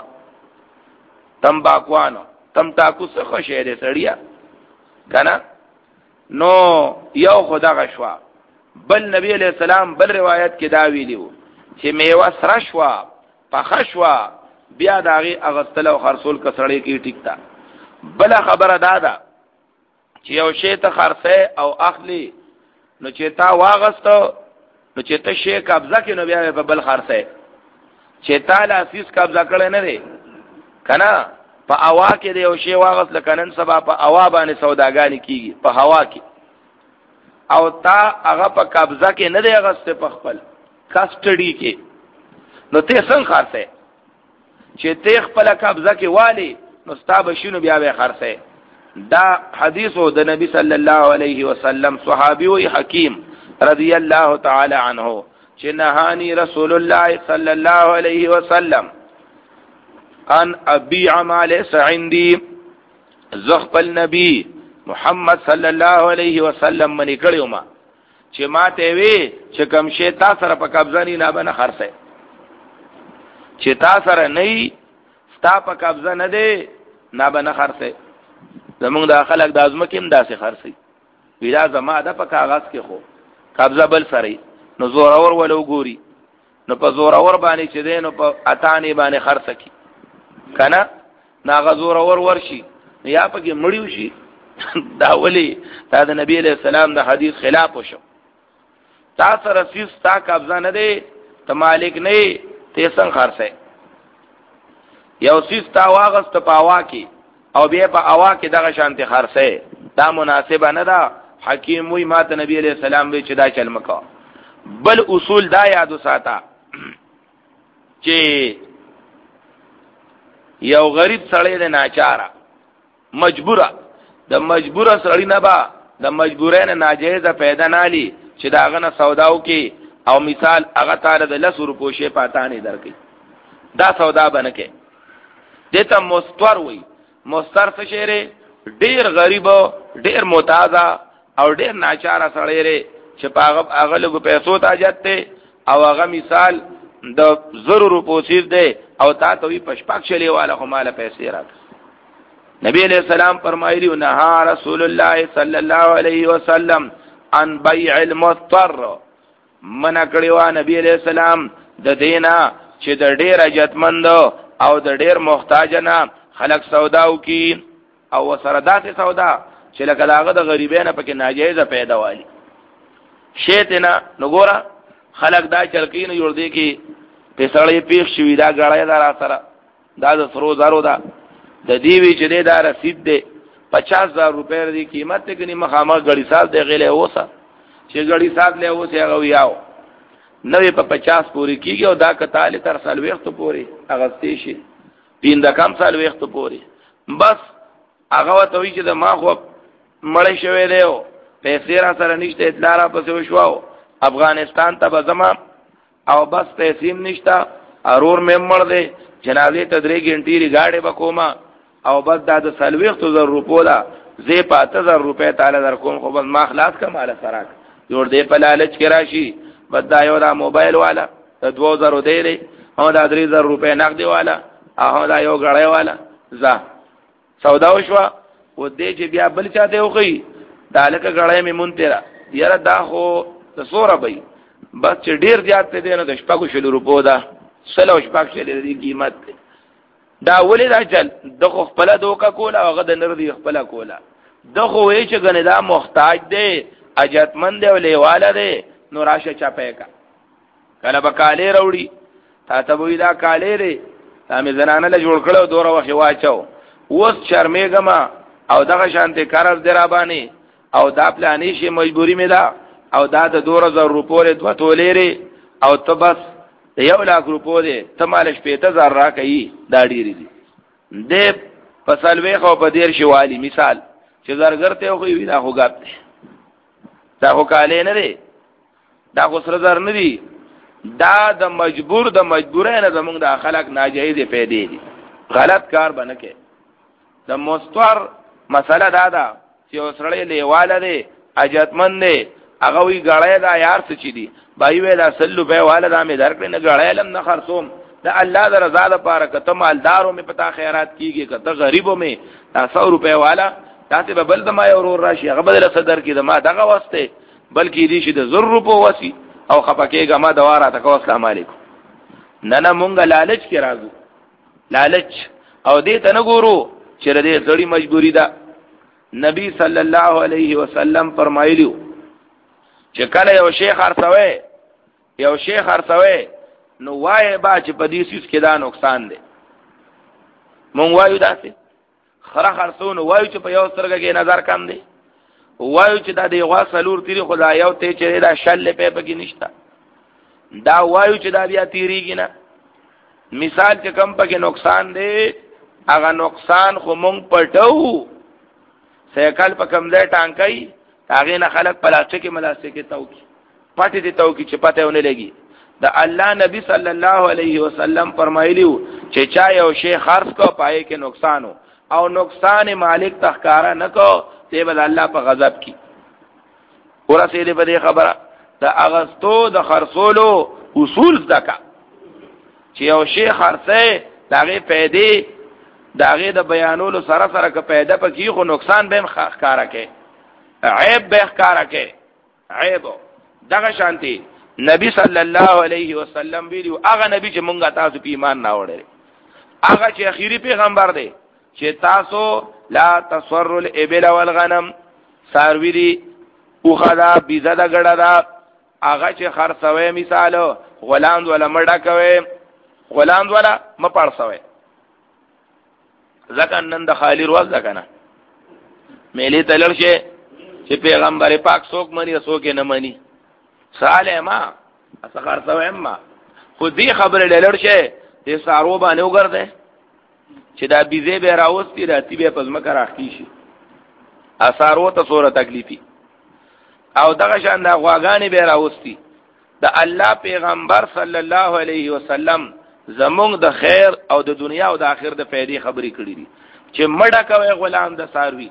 تمباکوانو تم تاکو څه خوشې دې سړیا کنه. نو یو خدا غشوا بل نبی علیہ السلام بل روایت کې دا ویلیو چې میوه سره شوا پخشوا بیا داغي اغستل او خرصول کسړې کې ټیکتا. بل خبره دادا چې یو شی ته خرڅه او اخلي، نو چې تا واغستو نو چې ته شی قبضه کې نو بیا په بل خرڅه چې تا لاسیس قبضه کړي نه دی کنه. په اوا کې دی یو شی واغست لکنن سبا په اوا باندې سوداګانی کیږي په هوا کې، او تا هغه په قبضه کې نه دی غسته په خپل کسټډي کې، نو ته څنګه خرڅه چې ته خپل قبضه کې والی نو ستا بشینو بیا به خرڅه. دا حدیثو د نبی صلی الله علیه وسلم صحابي وی حکیم رضی الله تعالی عنه چې نهانی رسول الله صلی الله علیه وسلم ان ابيع ما ليس عندي. زخپل نبی محمد صلی الله علیه وسلم منی کړیو ما چې ما ته وی چې کوم شی تا سره په قبضه نه بنه خرڅه، چې تا سره نه ستا په قبضه نه دی نه بنه خرڅه. زمونږ د خلک د ازمکیم داسې خرڅي ویلا زما ده په کاغذ کې خو قبضه بل سره، نو زور اور ولو ګوري، نو په زور اور باندې چې دین نو په اتانی باندې خرڅ کی کنه ناغه زور ور ورشي یا پکې مړیو شي دا ولی دا د نبی علیہ السلام د حدیث خلاف وشو. تا سره سیس تا قبضه نه دی ته مالک نه ته څنګه خرڅه یو سیس تا واغست په اوا کې او بیا په اوا کې دغه شانتي خرڅه دا مناسبه نه ده. حکیم وی ما ته نبی علیہ السلام به چې دا چل مکو. بل اصول دا یادو ساته چې یو غریب سړی دی ناچاره مجبوره د مجبوره سړی نه با د مجبورین ناجیزه پیدا نالی چې داغه نه سوداو کې او مثال هغه تعالی د لس روپو شی پاتانې درکې دا سودا بنکې دته مستور وي. مستر څه شی ډیر غریب ډیر متازه او ډیر ناچاره سړی لري چې پاغه هغه له پیسو ته حاجت ته او هغه مثال د زرو روپو سیر دی او تا ته وي پشپک شلی والا خو مال پیسې راک. نبی علیہ السلام فرمایلی نها رسول الله صلی الله علیه وسلم عن بيع المضطر. منع کړی نبی علیہ السلام د دینا چې د ډیر حاجتمند او د ډیر محتاج نه خلق سوداو کی او سره داسې سودا چې لکه داغه د غریبانو پکې ناجیزه پیدا والی شیتنا نګورا خلق دا چلکین جوړ دی کی پیسړې پیښ شوی دا غړای دا را سره دا د سرو زارو دا د دیوی چې دا رسید دی پچاس هزار روپے دی قیمت ته کني مخامخ غړي سال دی غلې اوسه چې غړي سال له اوسه هغه یاو نوې په پچاس پوری کیږي او دا کتاله تر سال وخت پوری اغستې شي پیند کم سال وخت پوری بس هغه ته وی چې د ما خو مړ شوی دی او پیسې را سره نشته اطلاع را پسې وشواو افغانستان ته بزما او بس پیسې نشتا ارور مې مړ دی جنازه تدری ګنټيري گاډي بکوما او بس دا د سلويخت زر روپو دا زی پاته زر روپے تعالی در کوم خو بس ما خلاص کا مال سراک جوړ دې په لالچ کې راشي بس دا یو دا موبایل والا د دوه زره دی دی او دا درې زره روپے نقد والا او دا یو غړې والا ځه سودا وشوا و دې چې بیا بل چاته وخی دالکه غړې می مونترا یاره دا خو د سوره بې بس چې ډیر زیات ته دی نو د شپږو شلو روپو دا سلو شپږ شلې دی قیمت دا ولې دا چل دغه خپل دوکا کولا او غد نر دی خپل کولا دغه وې چې غنه دا محتاج دی اجتمند دی ولېواله دی نو راشه چا پېکا کله بکاله وروړي تا ته وې دا کاله دی تا مې زنانه له جوړ کړو دوره وخت واچو وس شرمېګما او دغه شانته قرض درابانی او دا پلانې شي مجبوری مې دا او دا د دوه زره روپو له دوه تولېره او ته بس یو لاک روپو دی ته مال شپېته زره را کوي دا ډېری دي د فصل وې خو په دیر شوالی مثال چې زرګر ته خو وی دا خو غاب دی دا خو کاله نه دی دا خو سره زر نه دی دا د مجبور د مجبورې نه زمونږ د خلک ناجایز پیدا دي غلط کار بنکه د مستور مسله دا ده چې وسړې لیواله دی اجتمن دی هغه وی غړې دا یار څه چي دي بای وې دا سلو به والدا مې درکړې نه غړې لم نه خرصوم دا الله د رضا لپاره کته مالدارو مې پتا خیرات کیږي کته غریبو مې سو روپے والا تاسو به بل د ما اورور راشي هغه بدل صدر کې د ما دغه واسطه بلکې دې شي د زر روپو وسی او خپکهګه ما دواره تکو السلام علیکم نه نه مونږ لالچ کې راځو لالچ او دې ته نه ګورو چې دې سړی مجبوری ده نبی صلی الله علیه وسلم فرمایلیو چې کله یو شیخ ارڅوي یو شیخ ارڅوي نو وای با چې په دې سیس کې دا نقصان دی مونږ وایو داسې خره خرڅون وایو چې په یو سترګه کې نظر کم دی وایو چې دا دی غوا سلور تیری خدای یو ته چې دا شل په پکې نشتا دا وایو چې دا بیا تیریږي نه مثال چې کم پکې نقصان دی هغه نقصان خو مونږ پټو سیکل په کم ځای ټانکای هغه نه خلک پلاستیک ملاستیک توکی پټی دي توکی چې پته ونه لګي دا الله نبی صلی الله علیه وسلم فرمایلیو چې چا یو شی خرڅ کو پای کې نقصان او نقصان مالک تخکارا نکو ته بل الله په غضب کی ورسې دې په خبره دا اغستو د خرصولو اصول ځکا چې یو شی خرڅه داغه پیدا داغه د بیانولو سره سره که پیدا پکې خو نقصان به ښکارا کې عیب به ښکارا کې عیب دغه شانتي نبی صلی الله علیه وسلم ویلو هغه نبی چې مونږه تاسو په ایمان نه وړل هغه چې اخیری پیغمبر دی چې تاسو لا تصروا الابل والغنم ساروی دی او خدا بیزه دا ګړه دا هغه چې خرڅوي مثال غلاند ولا مړه کوي غلاند ولا مپړسوي ځکه نن د خالی روز ده کنه میلې تلل شي چې پیغمبر پاک څوک مني څوک نه مني ساله ما اسخر سوې ما خو دې خبره لړ شي دې سارو باندې وګرځي چې دا بيزه به راوستي راتی به پزما راختی شي اثارو ته سوره تکلیفي او دغه شان دا غواګانی به راوستي د الله پیغمبر صلی الله علیه وسلم زمونږ د خیر او د دنیا او د آخرت د فائدې خبرې کړې دي چې مړه کوي غلام د ساروي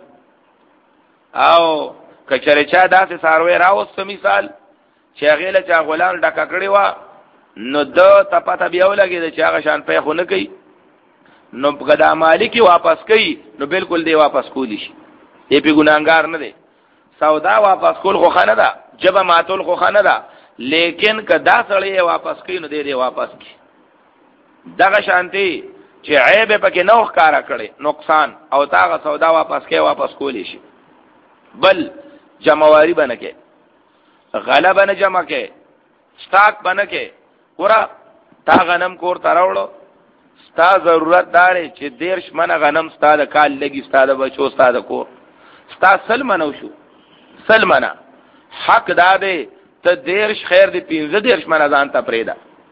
او کچره چا داسې ساروي راوست مثال چې هغه له چا غلام ډکه کړی و نو د تپاته بیا ولګي چې هغه شان په خونه کوي نو غدا مالکی واپس کوي نو بالکل دی واپس کولی شي یې په ګناګار نه دی سودا واپس کول خو خانه ده جبه ماتول خو خانه ده لیکن کدا سړی واپس کوي نو دی دی واپس کی دغه شانتي چې عیب پکې نو ښکارا کړي نقصان او تاغه سودا واپس کوي واپس کولی شي بل جمعواری بنکه غلبه نه جمع کې سٹاک بنکه ورا تا غنم کور تراوړو ستا ضرورت دار چې دیرش منه غنم ستا د کال لګي ستا د بچو ستا د کور ستا سلمنو شو سلمنا حق داده ته دیرش خیر دی پینځه دیرش منه ځان ته پریدا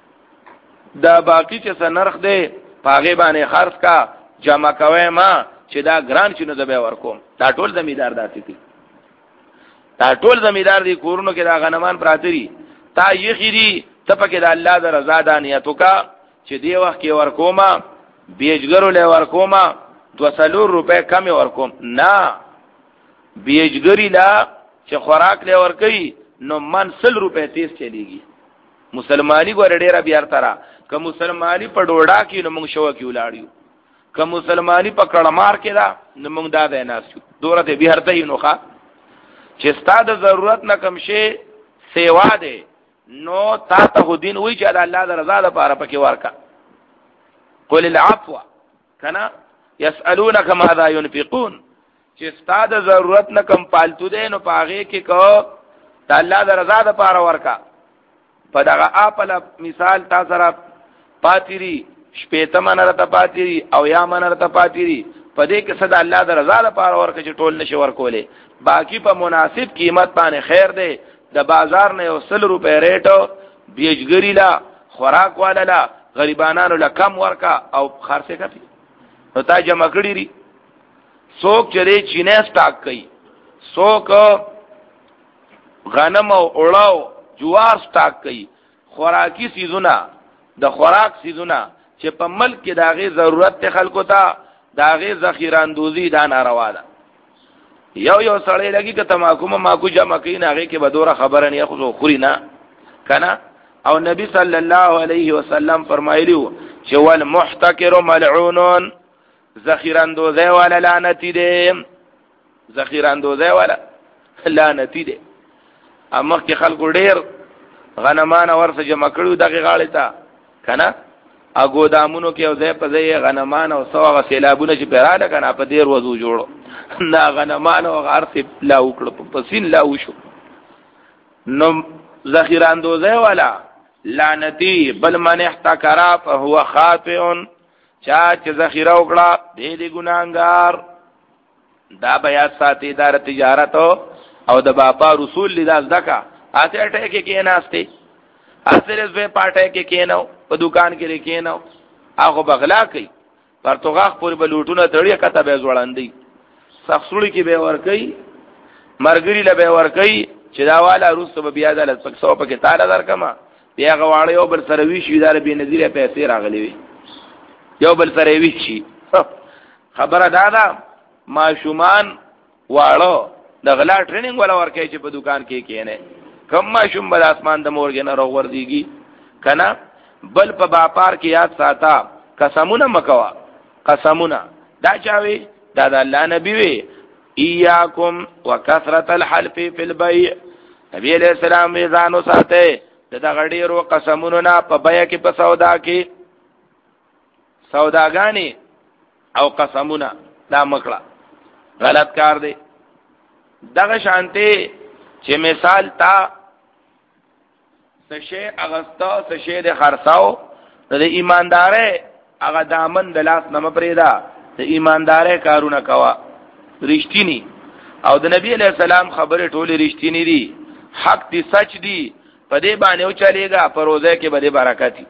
دا باقی چې سنرخ دی پاغه باندې خرڅ کا جمع کوي ما چې دا ګران شنو د به ورکوم دا ټول زمیدار داسې دي دا ټول زمیدار دي کورونو کې دا غنمان پراتري تا یخيري ته پکې د الله د رضا د نیتو کا چې دی وخت کې ورکوما بیجګرو له ورکوما دو سلور روپے کم ورکوم نه بیجګری لا چې خوراک له ورکي نو من سل روپے تیز چلیږي مسلمانی ګور ډیره بیا ترا که مسلمانی په ډوډا کې نو موږ شو کې ولاړیو که مسلمانی په کړمار کې دا نو موږ دا د ناسو دوره دې بیا هرته نو ښا چې ستاسو ضرورت نه کم شي سیوا ده نو تا ته دین وی چې د الله د رضا لپاره پکې ورکا قل العفو کنا يسالونك ماذا ينفقون چې ستاسو ضرورت نه کم پالتو ده نو پاغه کې کو د الله د رضا لپاره ورکا په دغه اپل مثال تاسو را پاتری شپېته منره ته پاتری او یا منره ته پاتری په دې کې صد الله د رضا لپاره ورکه چې ټول نشي ورکولې باقی په مناسب قیمت باندې خیر دی د بازار نه یو سل روپے ریټو بیجګری لا خوراک والا لا غریبانانو لا کم ورکا او خرڅه کوي نو تا جمع کړی ری څوک چې چینه سٹاک کوي څوک غنم او اوړاو جوار سٹاک کوي خوراکي سيزونه د خوراک سيزونه چې په ملک کې داغه ضرورت ته خلکو ته داغه ذخیره اندوزی دا ناروا ده یو یو سړی لګي که تماکو ما کو جمع کین هغه کې بدوره خبره نه خو خوري نه کنه او نبی صلی الله علیه وسلم فرمایلیو چې ول محتکر ملعون ذخیره اندوزه ولا لعنتی ده ذخیره اندوزه ولا لعنتی ده امر کې خلکو ډیر غنمان ورسه جمع کړو دغه غاړه تا کنه اګو دامونو کې او ځای په ځای غنمان او سوا سیلابونه چې پیراله کنه په ډیر وضو جوړو نا غنمان او غرف لا وکړو په سین لا وشو نو ذخیره اندوزه ولا لعنتی بل من احتکرا فهو خاطئ چا چې ذخیره وکړه دې دې ګناګار دا بیا ساتي دار تجارت او د باپا رسول لیداز دکا آتے اٹھے کے کینا استے آتے رزوے پاٹھے کے کیناو پا دکان کے لئے کیناو آخو بغلا کئی پرتوغاق پوری بلوٹونا تڑی کتا بے زوڑاندی سخصوڑی کی بے ورکی مرگری لبے ورکی چداوالا روز تو بیادا لسپک سو پا کتالا در کما بیا غواړی یو بل سرویش وی دار بی نظیر پیسې راغلی وی یو بل سرویش شي خبره دادا ماشومان واړو د غلا ټریننګ ولا ورکې چې په دکان کې کینه کم ماشوم بل اسمان د مورګ نه راور دیږي کنه بل په باپار کې یاد ساته قسمونه مکوا قسمونه دا چاوي دا د الله نبی وی ایاکم وکثرت الحلف فی البيع نبی علیہ السلام میزانو ساته دا غډیرو قسمونه نه په بیا کې په سودا کې سوداګانی او قسمونه دا مکړه غلط کار دی. دغه شانته چې مثال تا سشه اغسطا سشه د خرڅاو د ایماندارې هغه دامن د لاس نه پرېدا د ایماندارې کارونه کوا رښتینی او د نبی علیہ السلام خبره ټوله رښتینی دي حق دي سچ دي په دې باندې او چلےګا پروزه کې به برکتی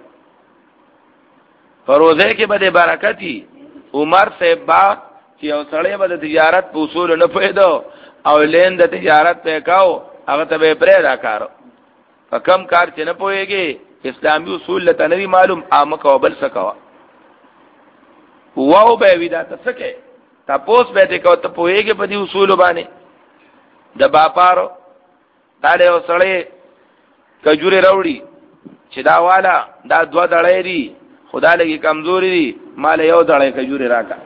پروزه کې به برکتی. عمر صاحب با چې او سړی به د تجارت په اصول نه پوهیدو او لین د تجارت په کاو هغه ته به پرې دا کارو په کم کار چې نه پوهیږي اسلامي اصول لته نه معلوم عام کو بل سکوا واو به ودا ته سکه تاسو به ته کو ته پوهیږي په دې اصول باندې د باپارو دا له سړی کجوري راوړي چې دا والا دا دوا دړې دي خدا لګي کمزوري دي مال یو دړې کجوري راکا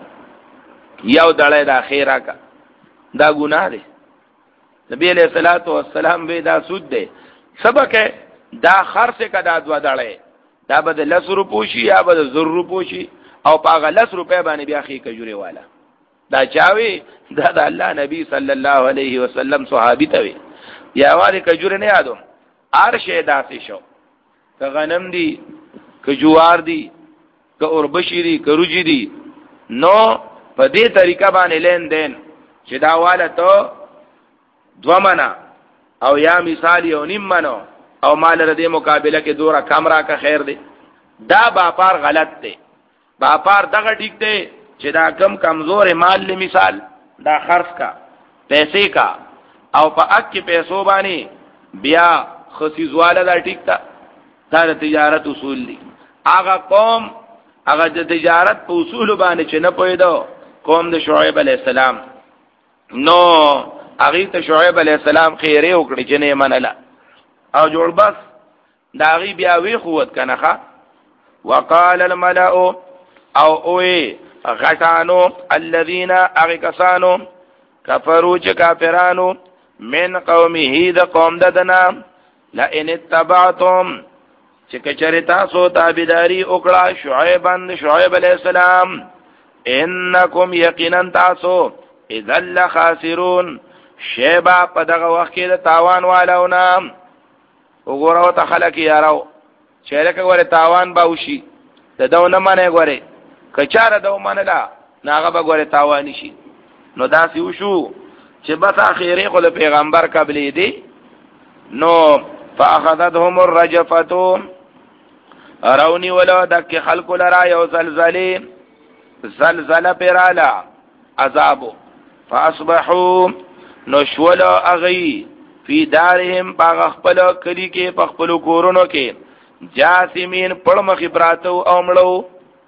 یو دړې دا خیر راکا دا ګناه دی. نبی علیہ الصلوۃ والسلام به دا سود دی سبق دا خرڅ کدا دوا دړې دا به لس روپوشي یا به زر روپوشي او پاغه لس روپے باندې بیا خې کجوري والا دا چاوي دا د الله نبی صلی الله علیه وسلم صحابي ته وی یا واره کجوري نه یادو ارشه داسې شو که غنم دی که جوار دی که اوربشی دی که روجی دی نو په دې طریقه باندې لین دین چې دا والا ته دو منا او یا مثال یو نیم منو او مال ردی مقابله کې دورا کمرا کا خیر دی دا باپار غلط دی. باپار دغه ټیک دی چې دا کم کمزور مال له مثال دا خرڅ کا پیسې کا او په اک کې پیسو باندې بیا خصیزواله دا ټیک تا دا د تجارت اصول دي. هغه قوم هغه د تجارت په اصول باندې چې نه پوهیدو قوم د شعیب علی السلام نو هغه ته شعیب علی السلام خیره وکړي چې نه منله او جوړ بس دا غي بیا وی قوت کنه. وقال الملأ او اوه غټانو الذين اغكسانو كفروا چې کافرانو من قومه د قوم ددنا لئن اتبعتم چې کچره تاسو تابعداري وکړه شعیب شعیب علیہ السلام انکم یقینا تاسو اذا لخاسرون شیبا په دغه وخت کې د تاوان والونه وګورو ته خلک یارو شریک غوړې تاوان باوشي د دونه منه غوړې کچاره دو منلا ناغه به غوړې تاوان شي نو داسې وشو چې بس اخیری خو د پیغمبر قبلې دی نو فاخذتهم الرجفه رونی ولا دک خلق لرا یو زلزله زلزله پرالا عذاب فاصبحوا نشول اغي فی دارهم باغ خپل کلی کې په خپل کورونو کې جاسمین پړمخ براتو او مړو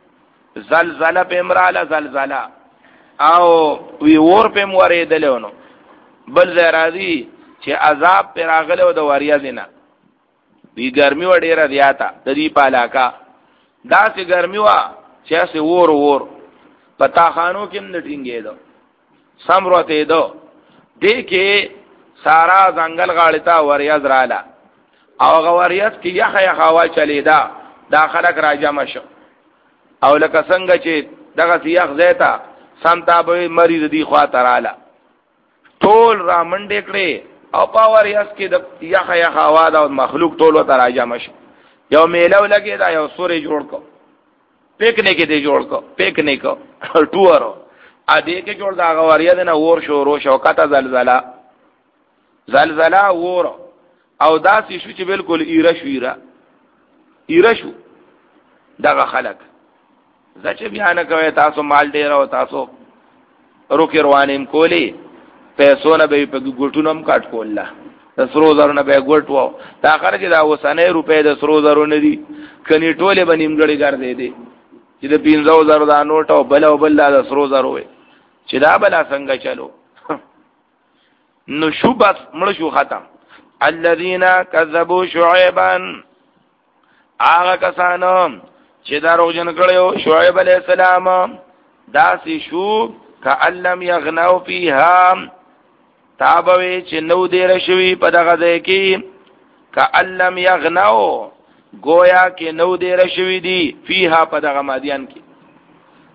زلزله پمراله زلزله او وی ور پم ورېدلونو بل زراضی چې عذاب پر راغله د وریا دینا وی ګرمي و ډیره زیاته د دې پالاکا دا چې ګرمي وا چې سه ور ور پتا خانو کې نټینګې دو سمروته دو دې کې سارا ځنګل غاړتا وریا زراله او غوریت کې یخ یخ هوا چلیدا داخلك راجم شو او لکه څنګه چې دغه سیاخ زیتا سمتا به مریض دی خوا تراله ټول را منډې کړې او پاور یاس کې د یخ یخ هوا دا مخلوق ټول وته راجم شو یو میلو لګي دا یو سوري جوړ کو پکنیک دې جوړ کو پکنیک ټورو ا دې کې جوړ دا غوریت نه ور شو رو شوکته زلزلہ زلزلہ ور او داسې شو چې بالکل ایره شو ایره ایره شو دغه خلک زچ بیان کوي تاسو مال ډیر او تاسو روکې روانیم کولی پیسو نه به په ګټونم کټ کوله د سرو زرو نه به ګټ وو دا خرج دا وسنه روپې د سرو زرو نه دي کني ټوله بنیمګړي ګرځې دي چې د پینځو زرو دا نوټ او بل او بل د سرو زرو وي چې دا بلا څنګه چلو نو شو بس مړ شو ختم. الذين كذبوا شعيبا هغه کسانو چې دروغجن کړو شعیب علیہ السلام داسې شو کعلم یغنو فیها تابوی چې نو دیر شوی په دغه ځای کې کعلم یغنو گویا کې نو دیر شوی دی فیها په دغه مادیان کې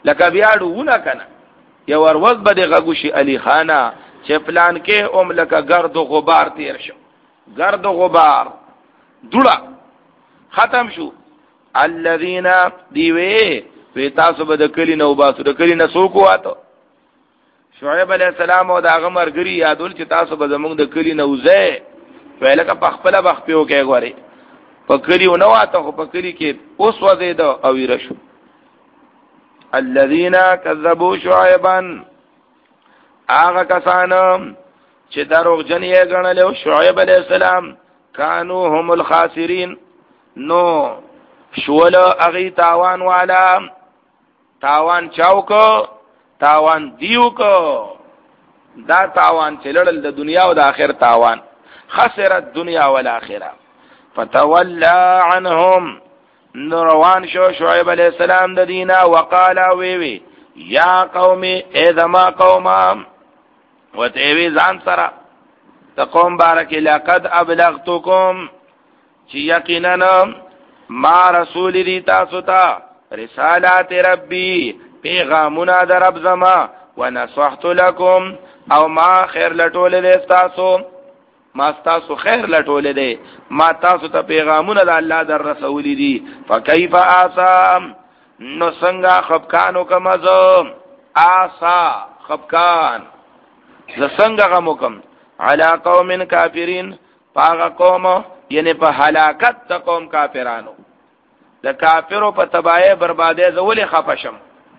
لکه بیا ډونه کنه یو ورځ به د غوشي علی خانه چې پلان کې اوم لکه گرد و غبار تیر شو گرد و غبار دوړه ختم شو. الذين دیوی وی تاسو به د کلی نو باسو د کلی نه سوق واته شعیب علیہ السلام او دا غمرګری یادول چې تاسو به زمونږ د کلی نو زه ویلکه په خپل بخ پیو کې غوري په کلی نو واته خو په کلی کې اوس وزید او ورشو. الذين كذبوا شعيبا هغه کسان چې دروغ جن یې غنل شعیب علیہ السلام کانوا هم الخاسرین نو شول اغي تاوان والا تاوان چاوکو تاوان دیوکو دا تاوان چلل د دنیا او د آخر تاوان خسرت دنیا والآخرة. فتولى عنهم نروان شو شعیب علیہ السلام د دینا وقالا ویوی یا قومی ایذما قوما وتیوی زان سرا تقوم بارکی لقد ابلغتکم چی یقیننا ما رسول دی تاسو تا رسالات ربی پیغامنا در رب زما ونصحت لکم او ما خیر لطول دی تاسو ما تاسو خیر لطول دی ما تاسو تا پیغامنا دا اللہ در رسولی دی فکیف آسا نو سنگا خبکانو کمزو آسا خبکان زسنگا غمکم علا قوم کافرین پاغا قوم یعنی په هلاکت د قوم کافرانو د کافرو په تباہی بربادی زولې خفشم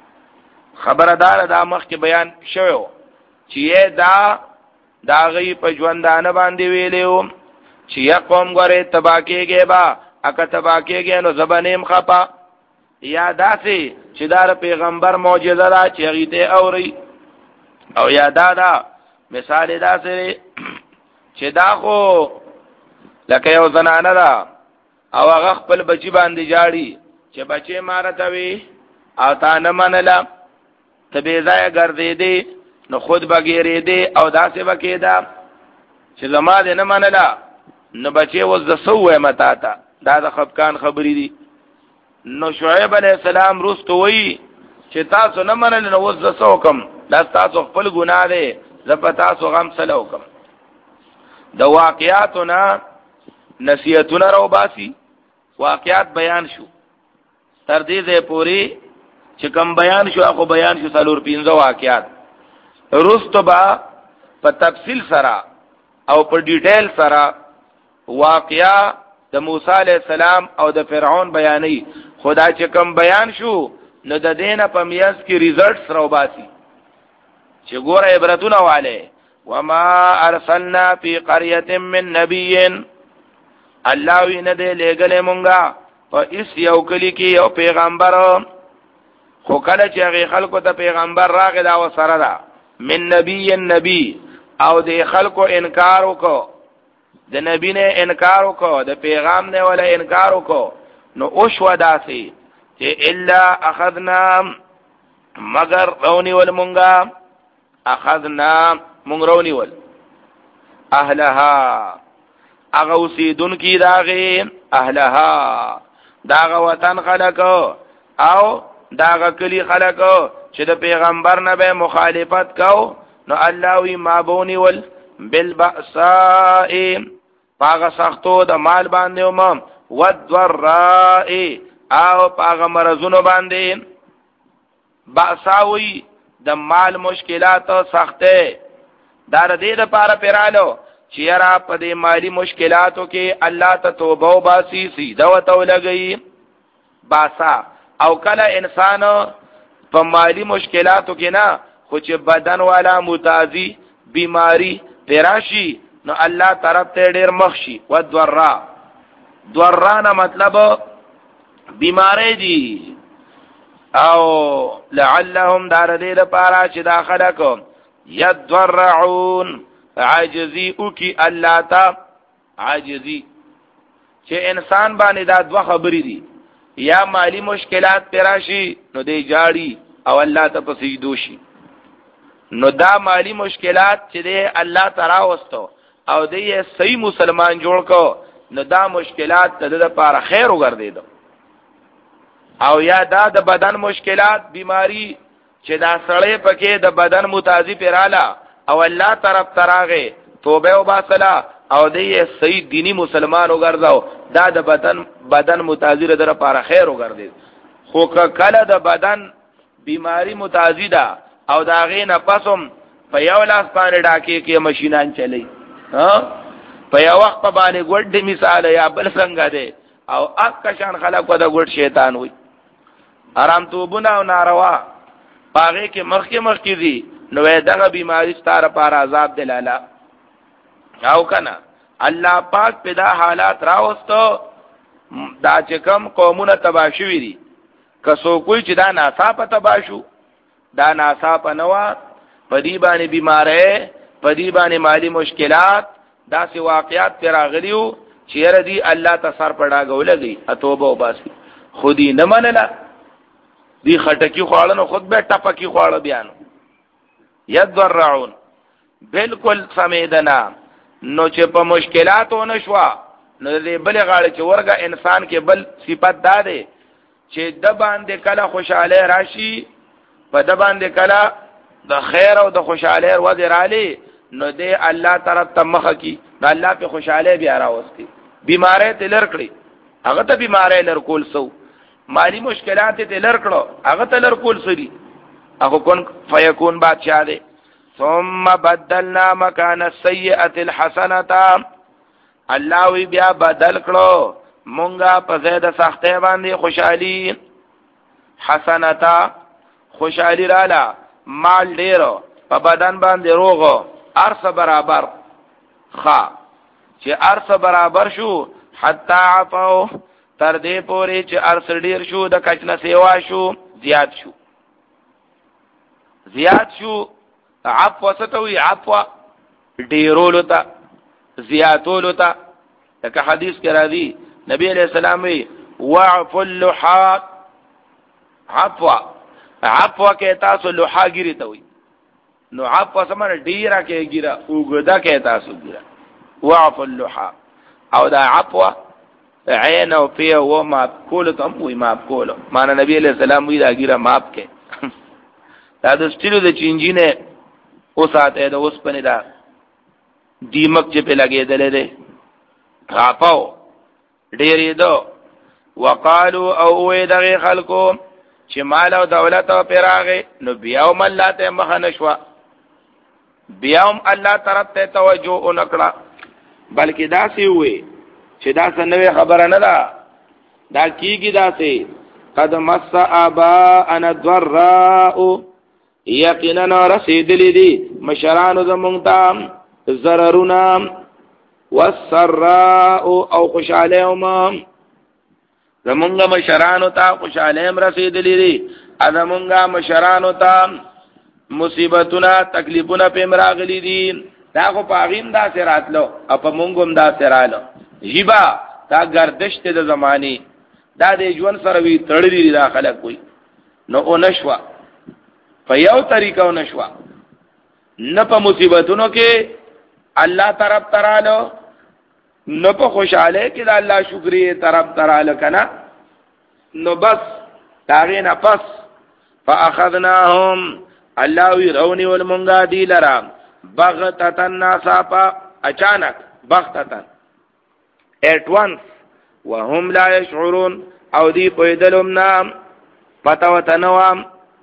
خبردار دا مخ کې بیان شوی چې دا دا غي په ژوندانه باندې ویلو چې یا قوم غره تباکیږي با اکه تباکیږي نو زبانیم خپا یا داسې چې دا پیغمبر معجزه ده چې غیته اوري او یا دا دا مثال داسې چې دا خو لکه یو زنانه ده او هغه خپل بچی باندې جاړي چې بچی مارته وي او تا نه منله ته بې ځایه ګرځېدې نو خود بګېرېدې او داسې به کېده چې زما دې نه منله نو بچی اوس د څه ووایم تا ته دا د خفقان خبرې دي. نو شعیب علیہ السلام رستو وایي چې تاسو نه منله نو اوس د څه وکم دا تاسو خپل ګناه دی زه په تاسو غم سله وکم. د واقعاتو نه نصیحتونه رو باسی واقعات بیان شو تر دې ځای پورې چې کوم بیان شو هغه بیان شو څلور پنځه واقعات رستو با په تفصیل سره او په ډیټیل سره واقعا د موسی علی السلام او د فرعون بیانې خدا چې کوم بیان شو نو د دینه په میاس کې ریزلټس رو باسی چې ګوره عبرتونه والے وما ارسلنا فی قريه من نبی الله وینه دې لګلې مونږه او اس یو کلی کې یو پیغمبر خو کله چې هغه خلکو ته پیغمبر راغی دا وسره ده من نبی نبی او دې خلکو انکار وکړو د نبی نه انکار وکړو د پیغام نه ولا انکار وکړو نو او شو داسي چې الا اخذنا مگر رونی ول مونږه اخذنا مونږ رونی ول اهلها اغه اوسیدون کی داغه اهلها داغه وطن خلکو او داغه کلی خلکو چې د پیغمبر نه به مخالفت کو نو الله وی مابونی ول بالبأساء پاغه سختو د مال باندې وم والضراء او پاغه مرزونو باندې بأساوی د مال مشکلات او سخته دار دې د پاره پیرالو چیرا په دې مالی مشکلاتو کې الله ته توبه او باسي سیده وته لګي باسا او کله انسان په مالی مشکلاتو کې نه خو چې بدن والا متازي بیماری تراشي نو الله طرف ته ډېر مخشي و ضرر ضرر مطلب بیماری دي او لعلهم دار دې لپاره چې داخله کوم یضرعون عاجزی او کی الله تا عاجزی چې انسان باندې دا دوه خبرې دي یا مالی مشکلات پیراشي نو دې جاړي او الله ته پسیدو شي نو دا مالی مشکلات چې دې الله تعالی واستو او دې صحیح مسلمان جوړ کو نو دا مشکلات ته د لپاره خیر وګرځیدو او یا دا د بدن مشکلات بیماری چې دا سړی پکې د بدن متازی پیراله او الله طرف تراغه توبه او باصلا او دې صحیح دینی مسلمان وګرځاو دا د بدن بدن متازی در لپاره خیر وګرځي. خو کله د بدن بیماری متازی ده او دا غې نه پسوم په یو لاس باندې ډاکې کې ماشینان چلی ها په یو وخت باندې ګډ مثال یا بل څنګه ده او اک شان خلق ودا ګډ شیطان وي آرام توبونه او ناروا پاغه کې مخ کې مخ کې دي نو دغه بیماری ستاره پر عذاب دلاله او کنه الله پاک پیدا حالات راوستو دا چې کوم قومونه تباشوي دي کسو کوئی چې دا ناصاپه تباشو دا ناصاپه نوا پدی باندې بیماره پدی باندې مالی مشکلات دا سی واقعات پر راغلیو چې ردی الله تصر پڑا غولګي اتوبه وباسي خودي نه منله دی خټکی خواړنو خود به ټپکی خواړه بیان یذرعون بالکل سمیدنا نو چې په مشکلاتو نشوا نو دې بل غاړه چې ورګه انسان کې بل صفت داده چې د باندې کله خوشاله راشي په د باندې کله د خیر او د خوشاله وزر علی نو دې الله طرف ته مخ کی نو الله په خوشاله بیا راوستي بیماره تلر کړی هغه ته بیماره لر کول سو مالی مشکلات ته لر کړو هغه ته لر کول سړي هغه کون فیکون بادشاہ دی ثم بدلنا مکان السیئه الحسنه الله وی بیا بدل کړو مونږه په زید سختې باندې خوشحالي حسنتا خوشحالي رااله مال ډیرو په بدن باندې روغو ارث برابر خا چې ارث برابر شو حتا عفو تر دې پورې چې ارث ډیر شو د کچنه سیوا شو زیات شو زیات شو عفو ستوي عفو ډیرولو ته زیاتولو ته لکه حدیث کې راځي نبی علیہ السلام وی وعفو اللحا عفو عفو کې تاسو لحا ګری ته وي نو عفو سمره ډیره کې ګیره وګدا کې تاسو ګیره وعفو اللحا او دا عفو عین او پی او ما کول ته وي ما کول معنا نبی علیہ السلام وی دا ګیره ماپ کې دا د سټیلو د چینجینه او ساته د اوس پنه دا دیمک چې په لګېدلې ده غاپاو ډېرې دو وقالو او وې دغه خلکو چې مال او دولت او پیراغه نو بیاوم الله ته مخ نشوا بیاوم الله طرف ته توجه اونکړه بلکې دا سی وې چې دا څنګه خبره نه ده دا کیږي دا سي قد مس ابا ان ضراء یقینا رسیدلې دي مشرانو زمونږ ته ضررنا والسراء او خوشالهما زمونږه مشرانو ته خوشاله هم رسیدلې دي ازمونږه مشرانو ته مصیبتونه تکلیفونه په مراغلي دي دا خو پاغیم دا سراتلو او په مونږم دا سرالو جیبا دا گردش ته د زماني دا د ژوند سره وی تړلې داخله کوي نو او نشوا په یو طریقو نشوا نه په مصیبتونو کې الله طرف ترالو نو په خوشاله کې د الله شکرې طرف تراله کنا نو بس داغه نه پس فاخذناهم الله يروني والمنغا دي لرا بغتتن ناصابا اچانک بغتتن at once وهم لا يشعرون او دی پویدلم نام پتا وتنوام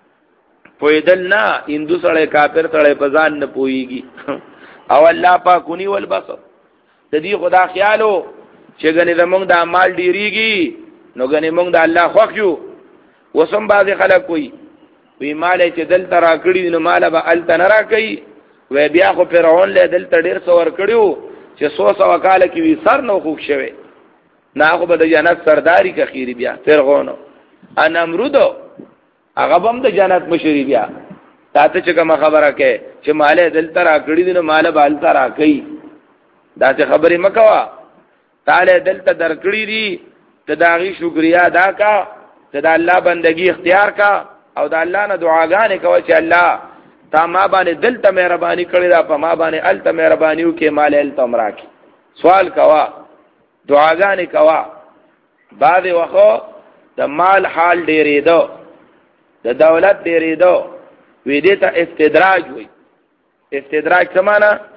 پویدلنا هندو سره کافر سره پزان نه پويږي او الله پاکونی ول بس د دې خدا خیالو چې غني زمونږ د اعمال ډیریږي نو غني مونږ د الله خوښ یو وسم باز خلک کوي وی مال چې دل ترا کړی نو مال به ال تنرا کوي و بیا خو فرعون له دل تډیر سور کړیو چې سو سو وکاله کې وی سر نو خوښ شوی نه خو به د جنت سرداری کا خیری بیا فرعون ان امرودو هغه بم د جنت مشری بیا تاسو چې کوم خبره کوي چې مال دل ترا کړی نو مال به ال ترا کوي دا څه خبرې مکوا تعالی دلته درکړی دي ته داغي شکریا ادا کا ته د الله بندگی اختیار کا او د الله نه دعاګانې کوي چې الله تا ما باندې دلته مهرباني کړی دا په ما باندې الته مهرباني وکي مال ال تمراکی سوال کوا دعاګانې کوا بعد وخت د مال حال ډېرېدو د دولت ډېرېدو وې دې ته استدراج وي. استدراج څه معنی؟